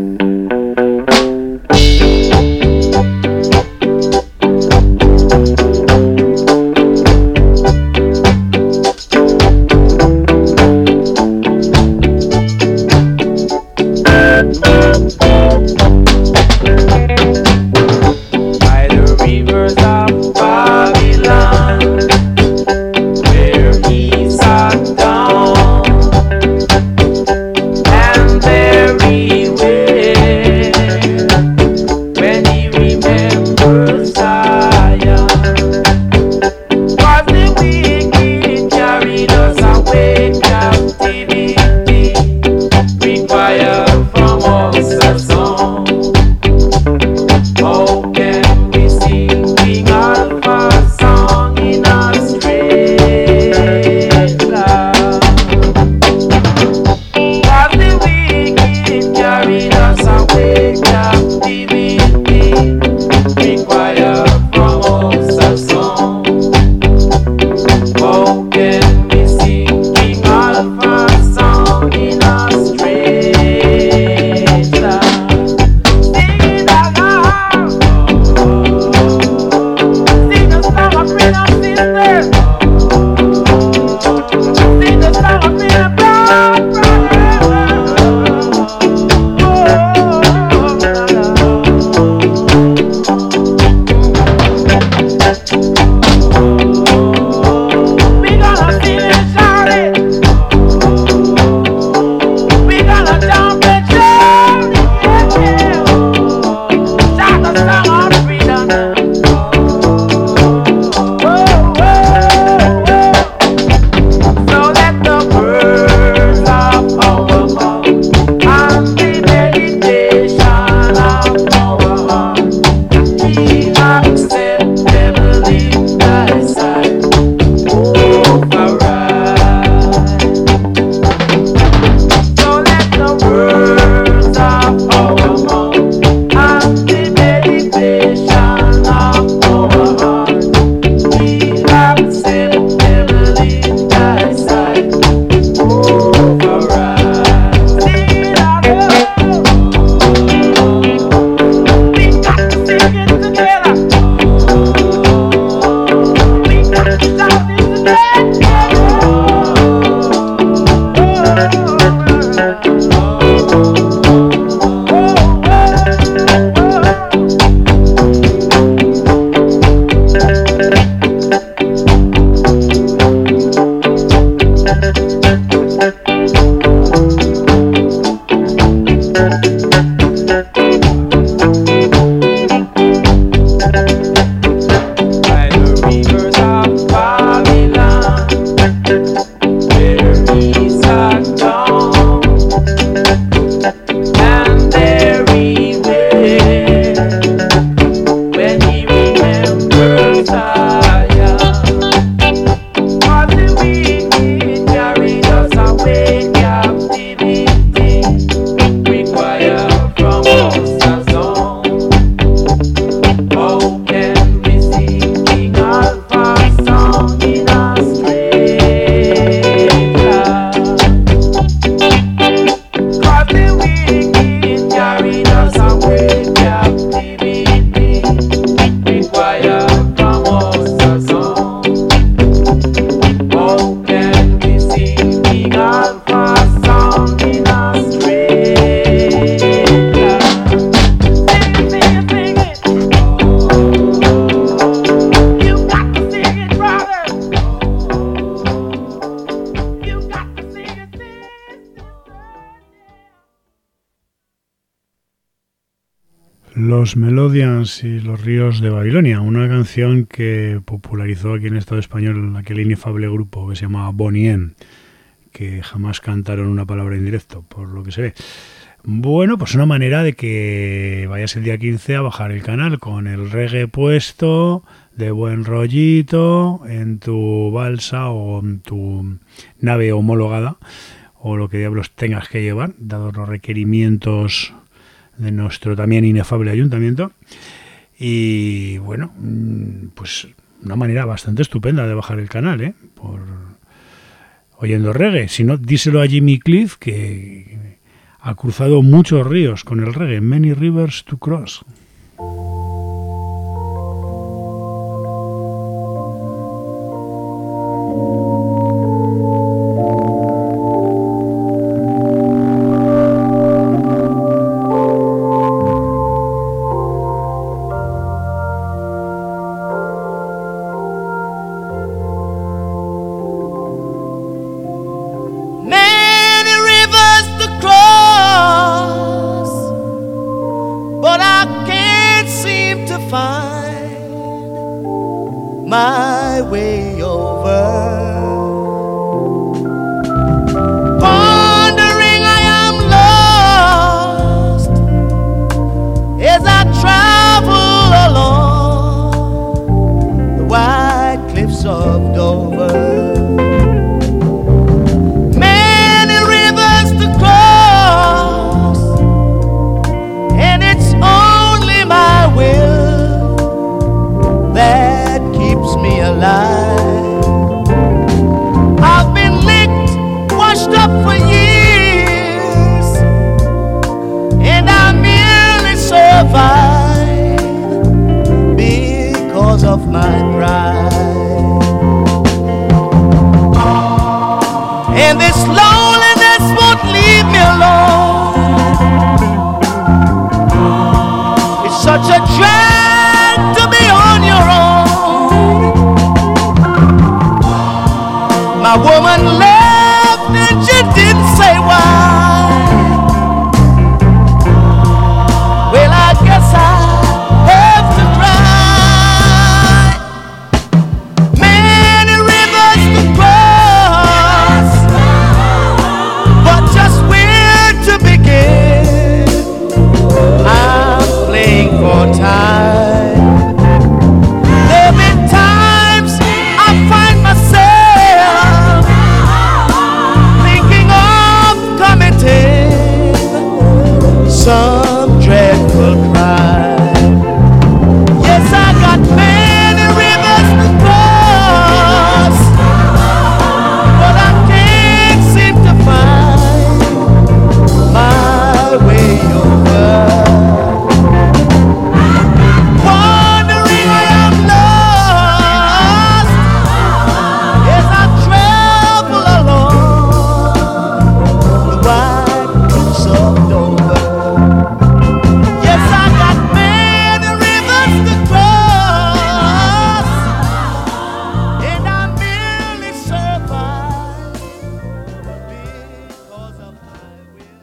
Los Melodians y los ríos de Babilonia, una canción que popularizó aquí en el Estado español aquel inefable grupo que se llamaba Bonnie M, que jamás cantaron una palabra en directo, por lo que se ve. Bueno, pues una manera de que vayas el día 15 a bajar el canal con el reggae puesto, de buen rollito, en tu balsa o en tu nave homologada, o lo que diablos tengas que llevar, dados los requerimientos de nuestro también inefable ayuntamiento. Y bueno, pues una manera bastante estupenda de bajar el canal, por oyendo reggae. Si no, díselo a Jimmy Cliff, que ha cruzado muchos ríos con el reggae. Many rivers to cross. my way over. Pondering I am lost as I travel along the white cliffs of Dover. Many rivers to cross, and it's only my will that keeps me alive. I've been licked, washed up for years, and I merely survive because of my pride. And this loneliness won't leave me alone. It's such a drag to be on your own. My woman left and she didn't say why. Well, I guess I have to cry. Many rivers to cross, but just where to begin? I'm playing for time. There've been times I find myself thinking of committing some dreadful crime. Yes, I got many rivers to cross, but I can't seem to find my way over. Wandering I am lost as I travel along the white cliffs of Dover. Yes, I got many rivers to cross, and I merely survive because of my will.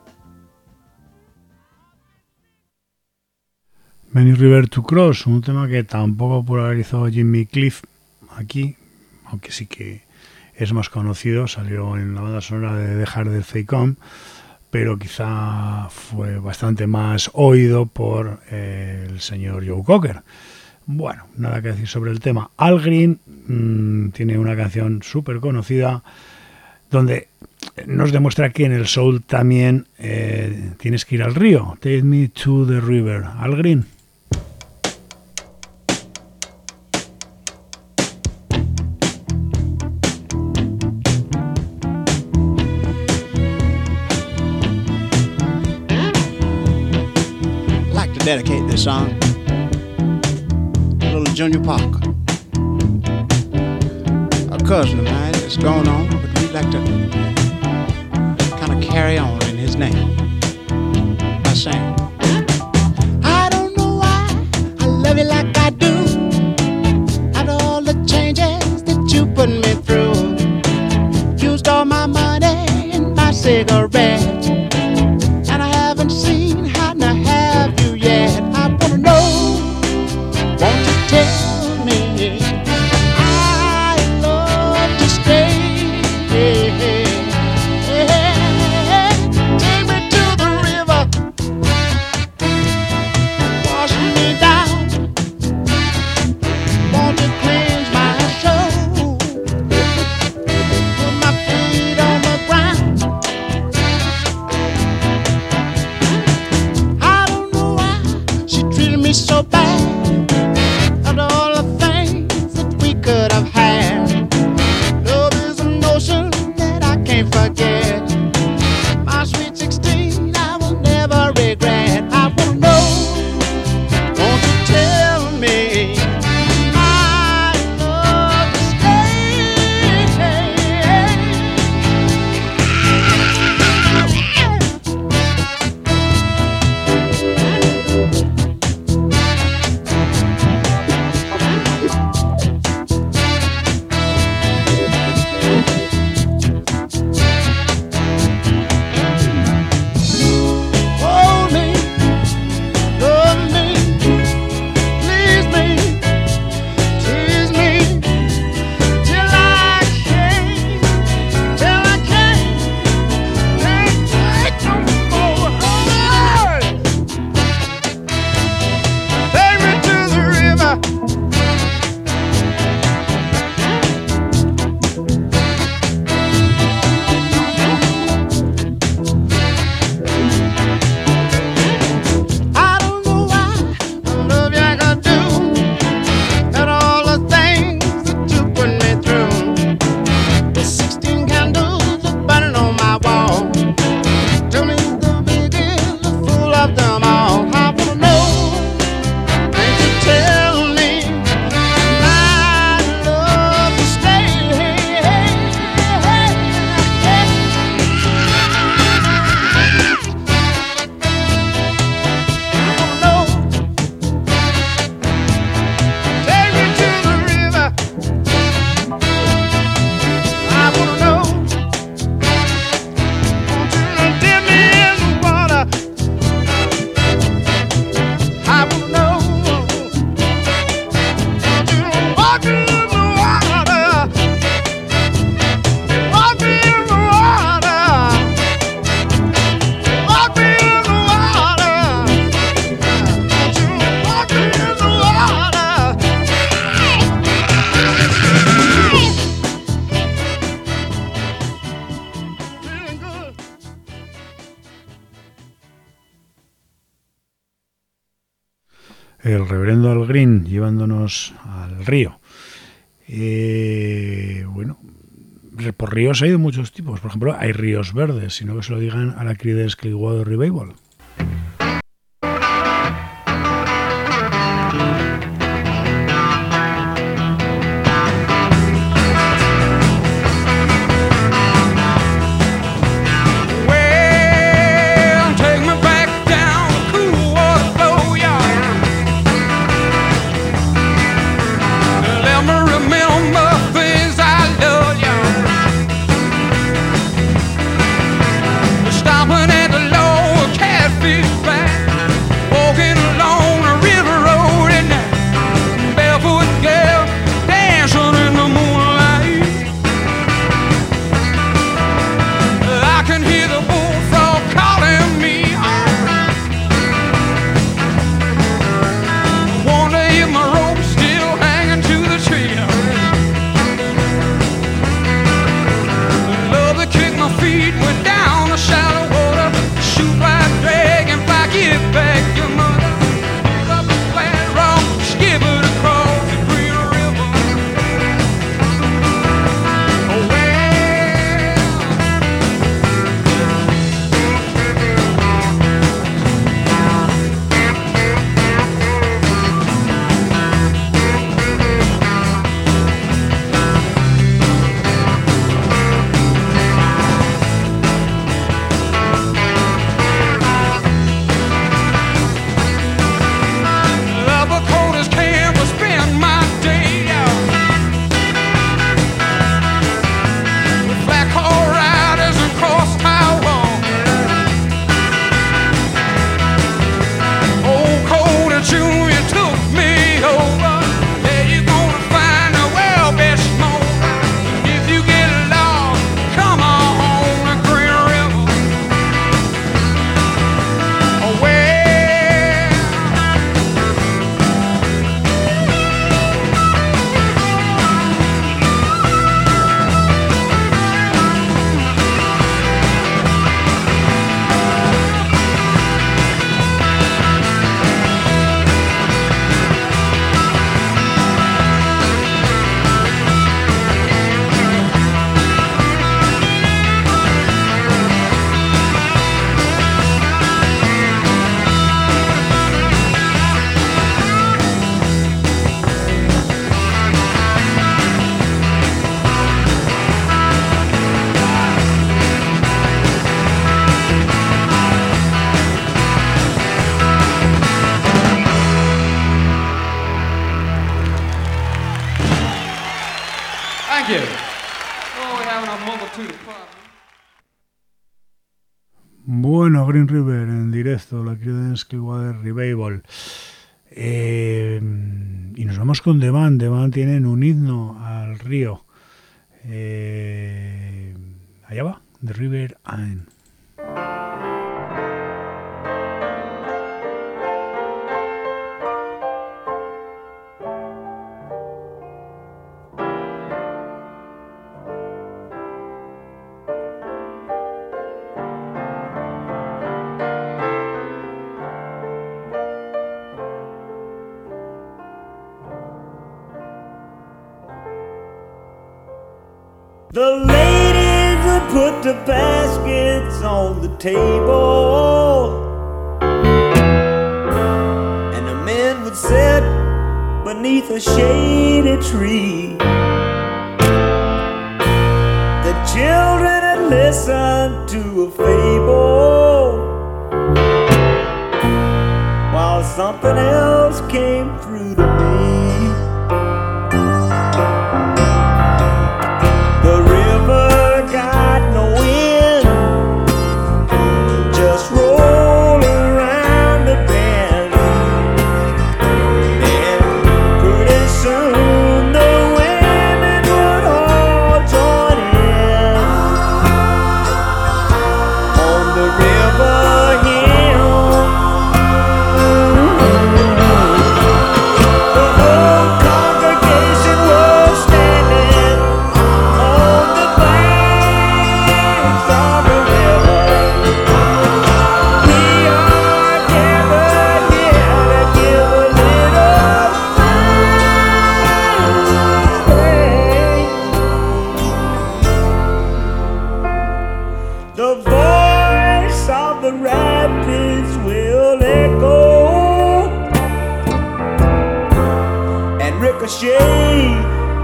Many River to Cross, un tema que tampoco popularizó Jimmy Cliff aquí, aunque sí que es más conocido, salió en la banda sonora de The Harder They Come, pero quizá fue bastante más oído por el señor Joe Cocker. Bueno, nada que decir sobre el tema. Al Green tiene una canción súper conocida donde nos demuestra que en el soul también tienes que ir al río. Take me to the river. Al Green. I'd like to dedicate this song to little Junior Parker, a cousin of mine that's gone on, but we'd like to kind of carry on in his name by saying, I don't know why I love you like I do. After all the changes that you put me through, used all my money and my cigarettes, and I haven't seen how to have you yet. I wanna know, won't you tell me I love to stay? Take me to the river, wash me down. Want to cleanse my soul, put my feet on the ground. el reverendo Al Green llevándonos al río. Bueno, por ríos hay de muchos tipos. Por ejemplo, hay ríos verdes, sino que se lo digan a la Creedence Clearwater Revival. Bueno, Green River en directo, la Creedence Clearwater Revival. Y nos vamos con The Band. The Band tienen un himno al río. Allá va, The River Ain. The ladies would put the baskets on the table, and the men would sit beneath a shady tree. The children would listen to a fable, while something else came through to me. River Hill.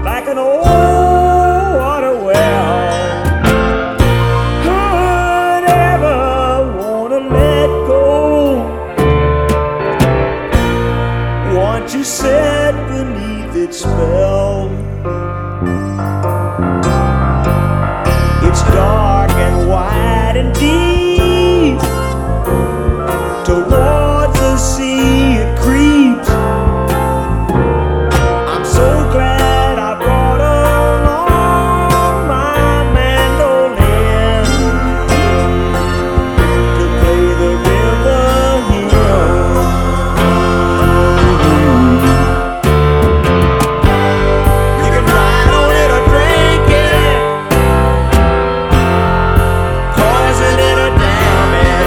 like an old water well. Who'd ever wanna let go once you set beneath its spell? It's dark and wide and deep, towards the sea it creeps. I'm so glad I brought along my mandolin to play the river hymn. You can ride on it or drink it, poison it or damn it,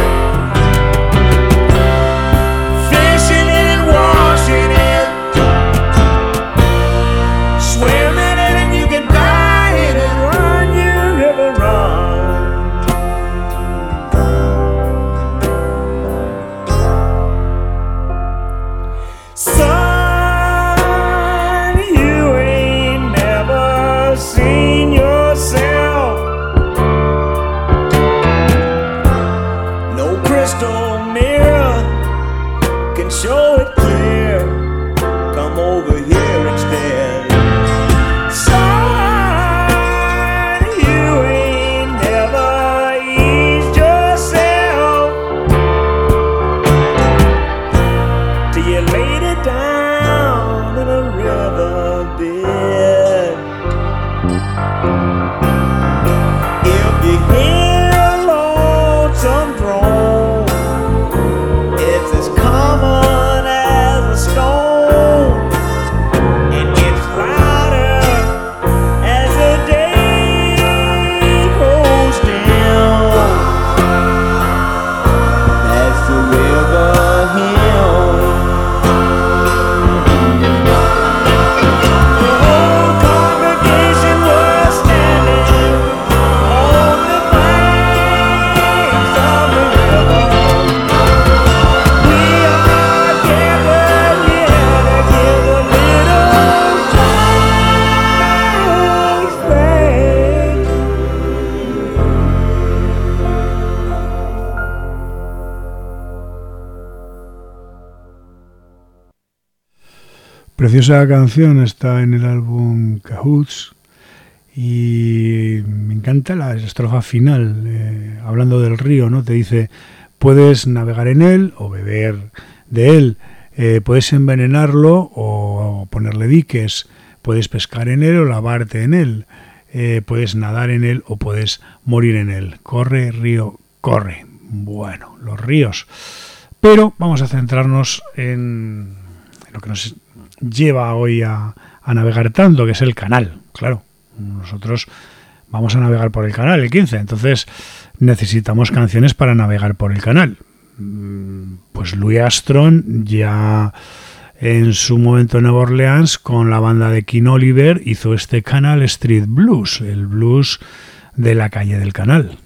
fishing it and washing it, swimming in it, you can die in it, run your river run. Son, you ain't never seen yourself. No crystal mirror can show it clear. Come over here instead. Son, you ain't never eased yourself till you laid it down in a riverbed. If you hear lonesome drone, it's as common as a stone. It gets louder as the day goes down. That's the river hymn. The whole congregation was standing on the banks of the river. We are gathered here to give a little thanks back. Preciosa canción, está en el álbum Cahoots y me encanta la estrofa final, hablando del río, ¿no? Te dice, puedes navegar en él o beber de él, puedes envenenarlo o ponerle diques, puedes pescar en él o lavarte en él, puedes nadar en él o puedes morir en él. Corre, río, corre. Bueno, los ríos. Pero vamos a centrarnos en lo que nos lleva hoy a navegar tanto, que es el canal. Claro, nosotros vamos a navegar por el canal el 15, entonces necesitamos canciones para navegar por el canal. Pues Louis Armstrong ya en su momento en Nueva Orleans con la banda de King Oliver hizo este Canal Street Blues, el blues de la calle del canal.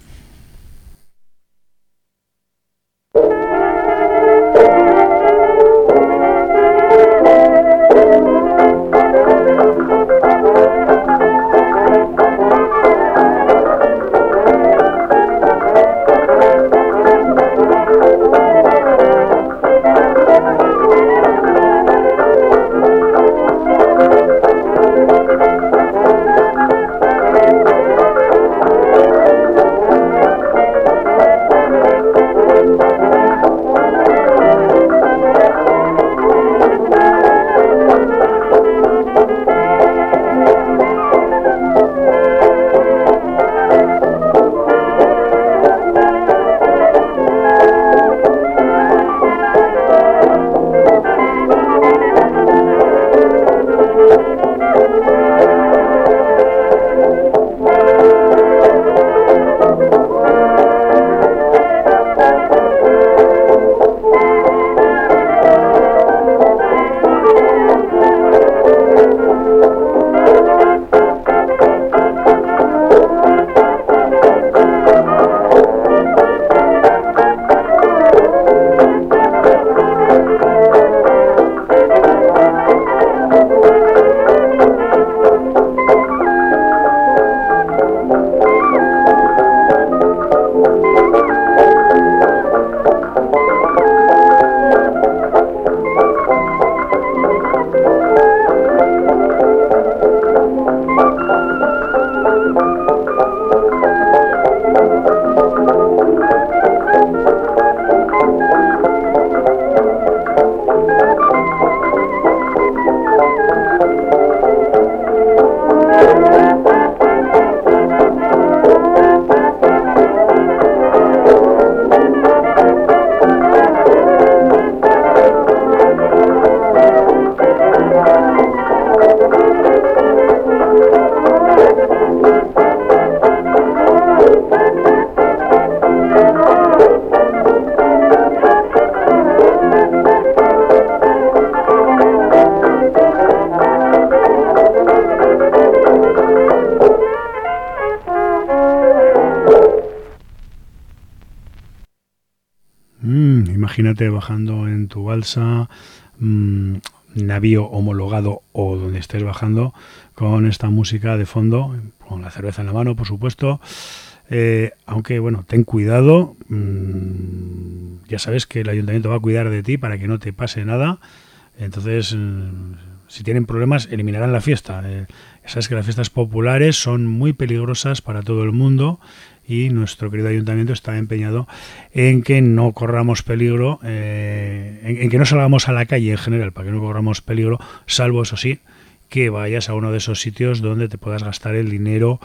imagínate bajando en tu balsa, navío homologado o donde estés bajando, con esta música de fondo, con la cerveza en la mano, por supuesto. Aunque, bueno, ten cuidado, ya sabes que el ayuntamiento va a cuidar de ti para que no te pase nada. Entonces, si tienen problemas, eliminarán la fiesta. Sabes que las fiestas populares son muy peligrosas para todo el mundo y nuestro querido ayuntamiento está empeñado en que no corramos peligro, en que no salgamos a la calle en general, para que no corramos peligro, salvo, eso sí, que vayas a uno de esos sitios donde te puedas gastar el dinero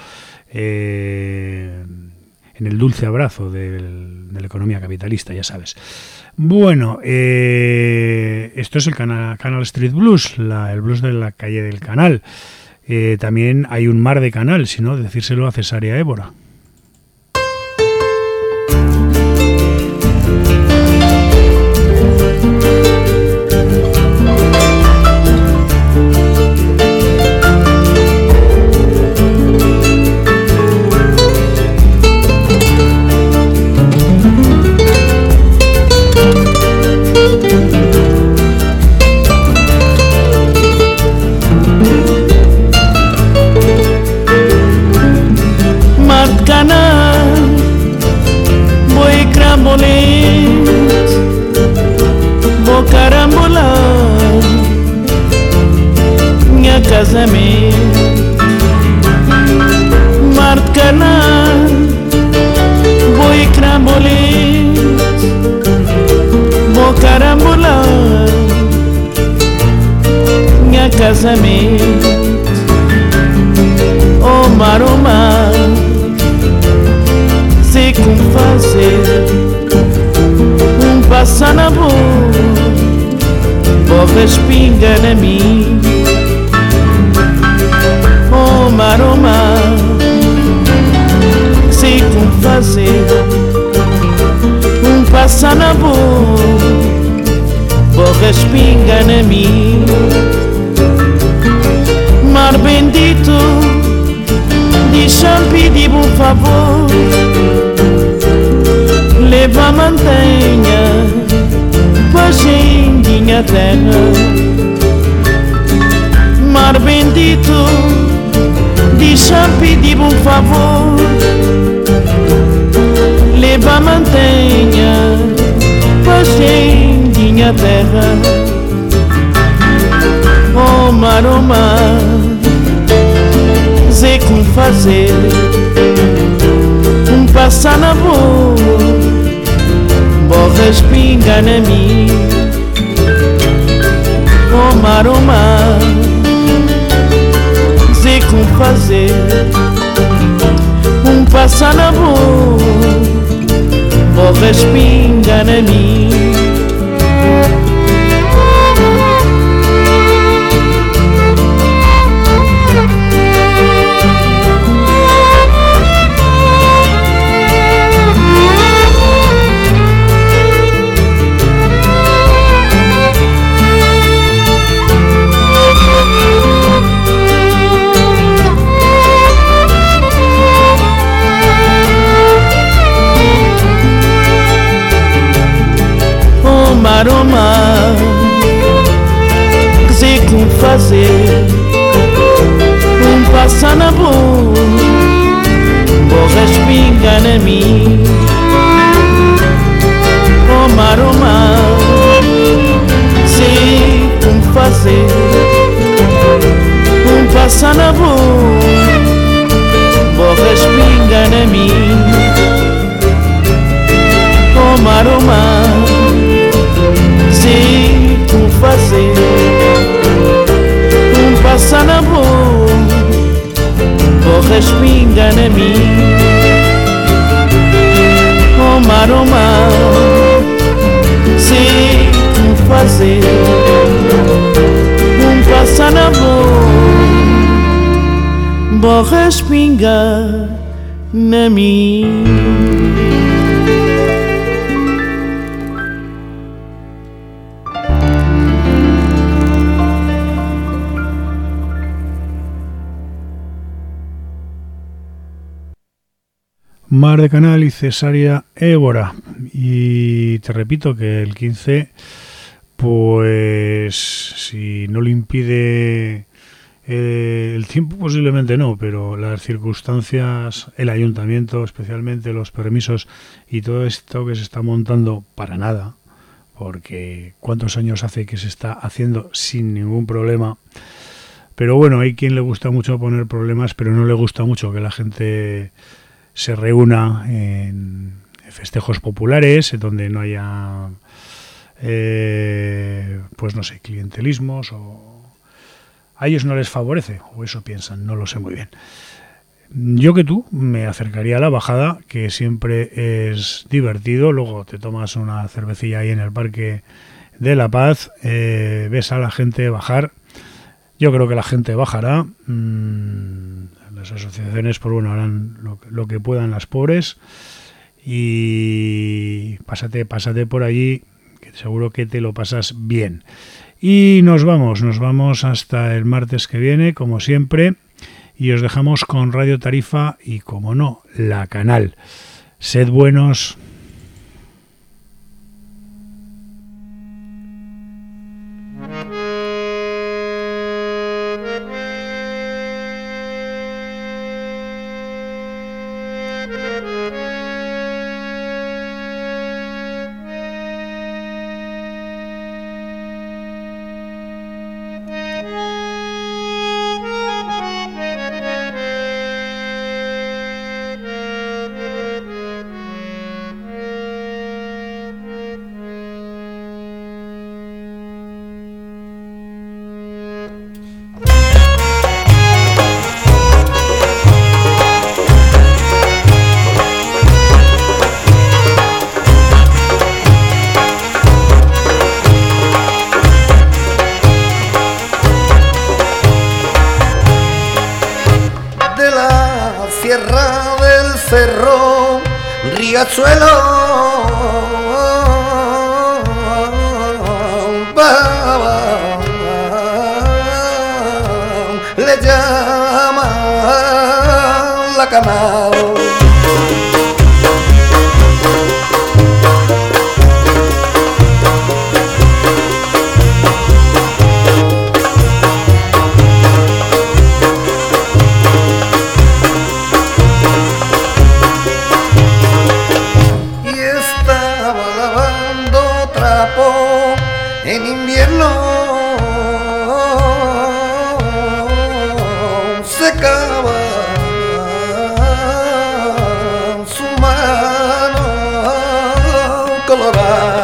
en el dulce abrazo de la economía capitalista, ya sabes. Bueno, esto es el Canal Street Blues, el blues de la calle del Canal. También hay un mar de Canal, si no, decírselo a Cesárea Évora. Casamento, mar de Canal, boi crambolete, vou carambolar, minha casamento, oh mar, sei como fazer, passa na boa, vou respingar na mim. Oh mar, sei como fazer, passa na boa, vou respingar na mim. Mar bendito, deixa-me pedir um favor, leva a mantenha pra gentinha terra. Mar bendito, deixa-me pedir um favor, leva a mantenha pra gentinha terra. Oh mar, sei como fazer, passa na boa, vou respingar na mim. Oh mar, sei como fazer, passa na boa, vou respingar na mim. Mar, que sei como fazer, passa na boa, vou respingar na mim. Oh mar, sei como fazer, passa na boa, vou respingar na mim. Oh mar, sei como fazer, passa na boa, vou respingar na mim. Oh mar, sei como fazer, passa na boa, vou respingar na mim. Mar de Canal y Cesárea Évora. y te repito que el 15, pues si no le impide el tiempo, posiblemente no, pero las circunstancias, el ayuntamiento, especialmente los permisos y todo esto que se está montando, para nada, porque cuántos años hace que se está haciendo sin ningún problema. Pero bueno, hay quien le gusta mucho poner problemas, pero no le gusta mucho que la gente se reúna en festejos populares, donde no haya, pues no sé, clientelismos, o a ellos no les favorece, o eso piensan, no lo sé muy bien. Yo que tú me acercaría a la bajada, que siempre es divertido. Luego te tomas una cervecilla ahí en el Parque de la Paz, ves a la gente bajar. Yo creo que la gente bajará. Las asociaciones, pues bueno, harán lo que puedan las pobres. Y pásate por allí, que seguro que te lo pasas bien. Y nos vamos hasta el martes que viene, como siempre. Y os dejamos con Radio Tarifa y, como no, La Canal. Sed buenos. Le llama La Canal. en invierno secaba su mano colorada.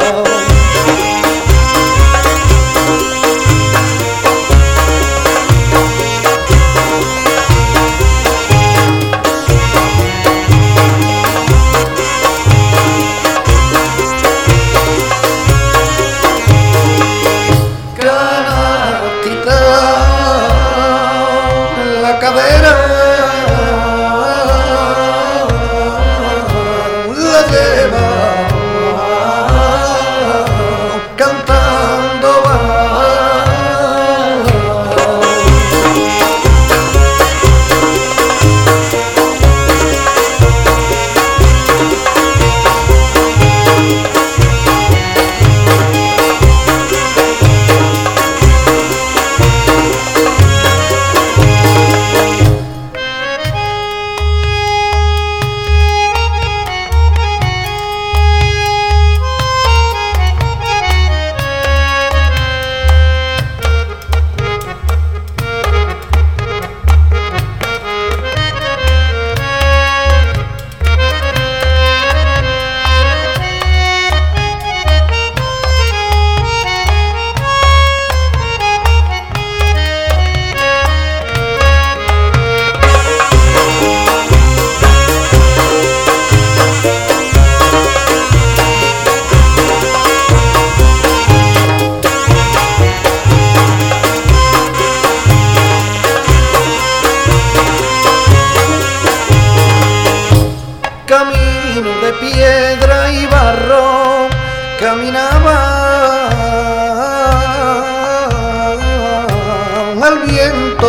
Camino de piedra y barro caminaba al viento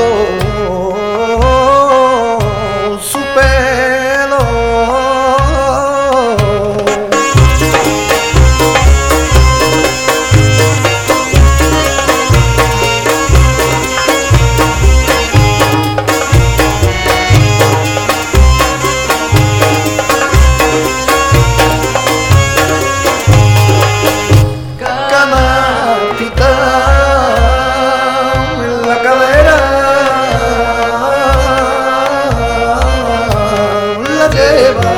su pelo. lleva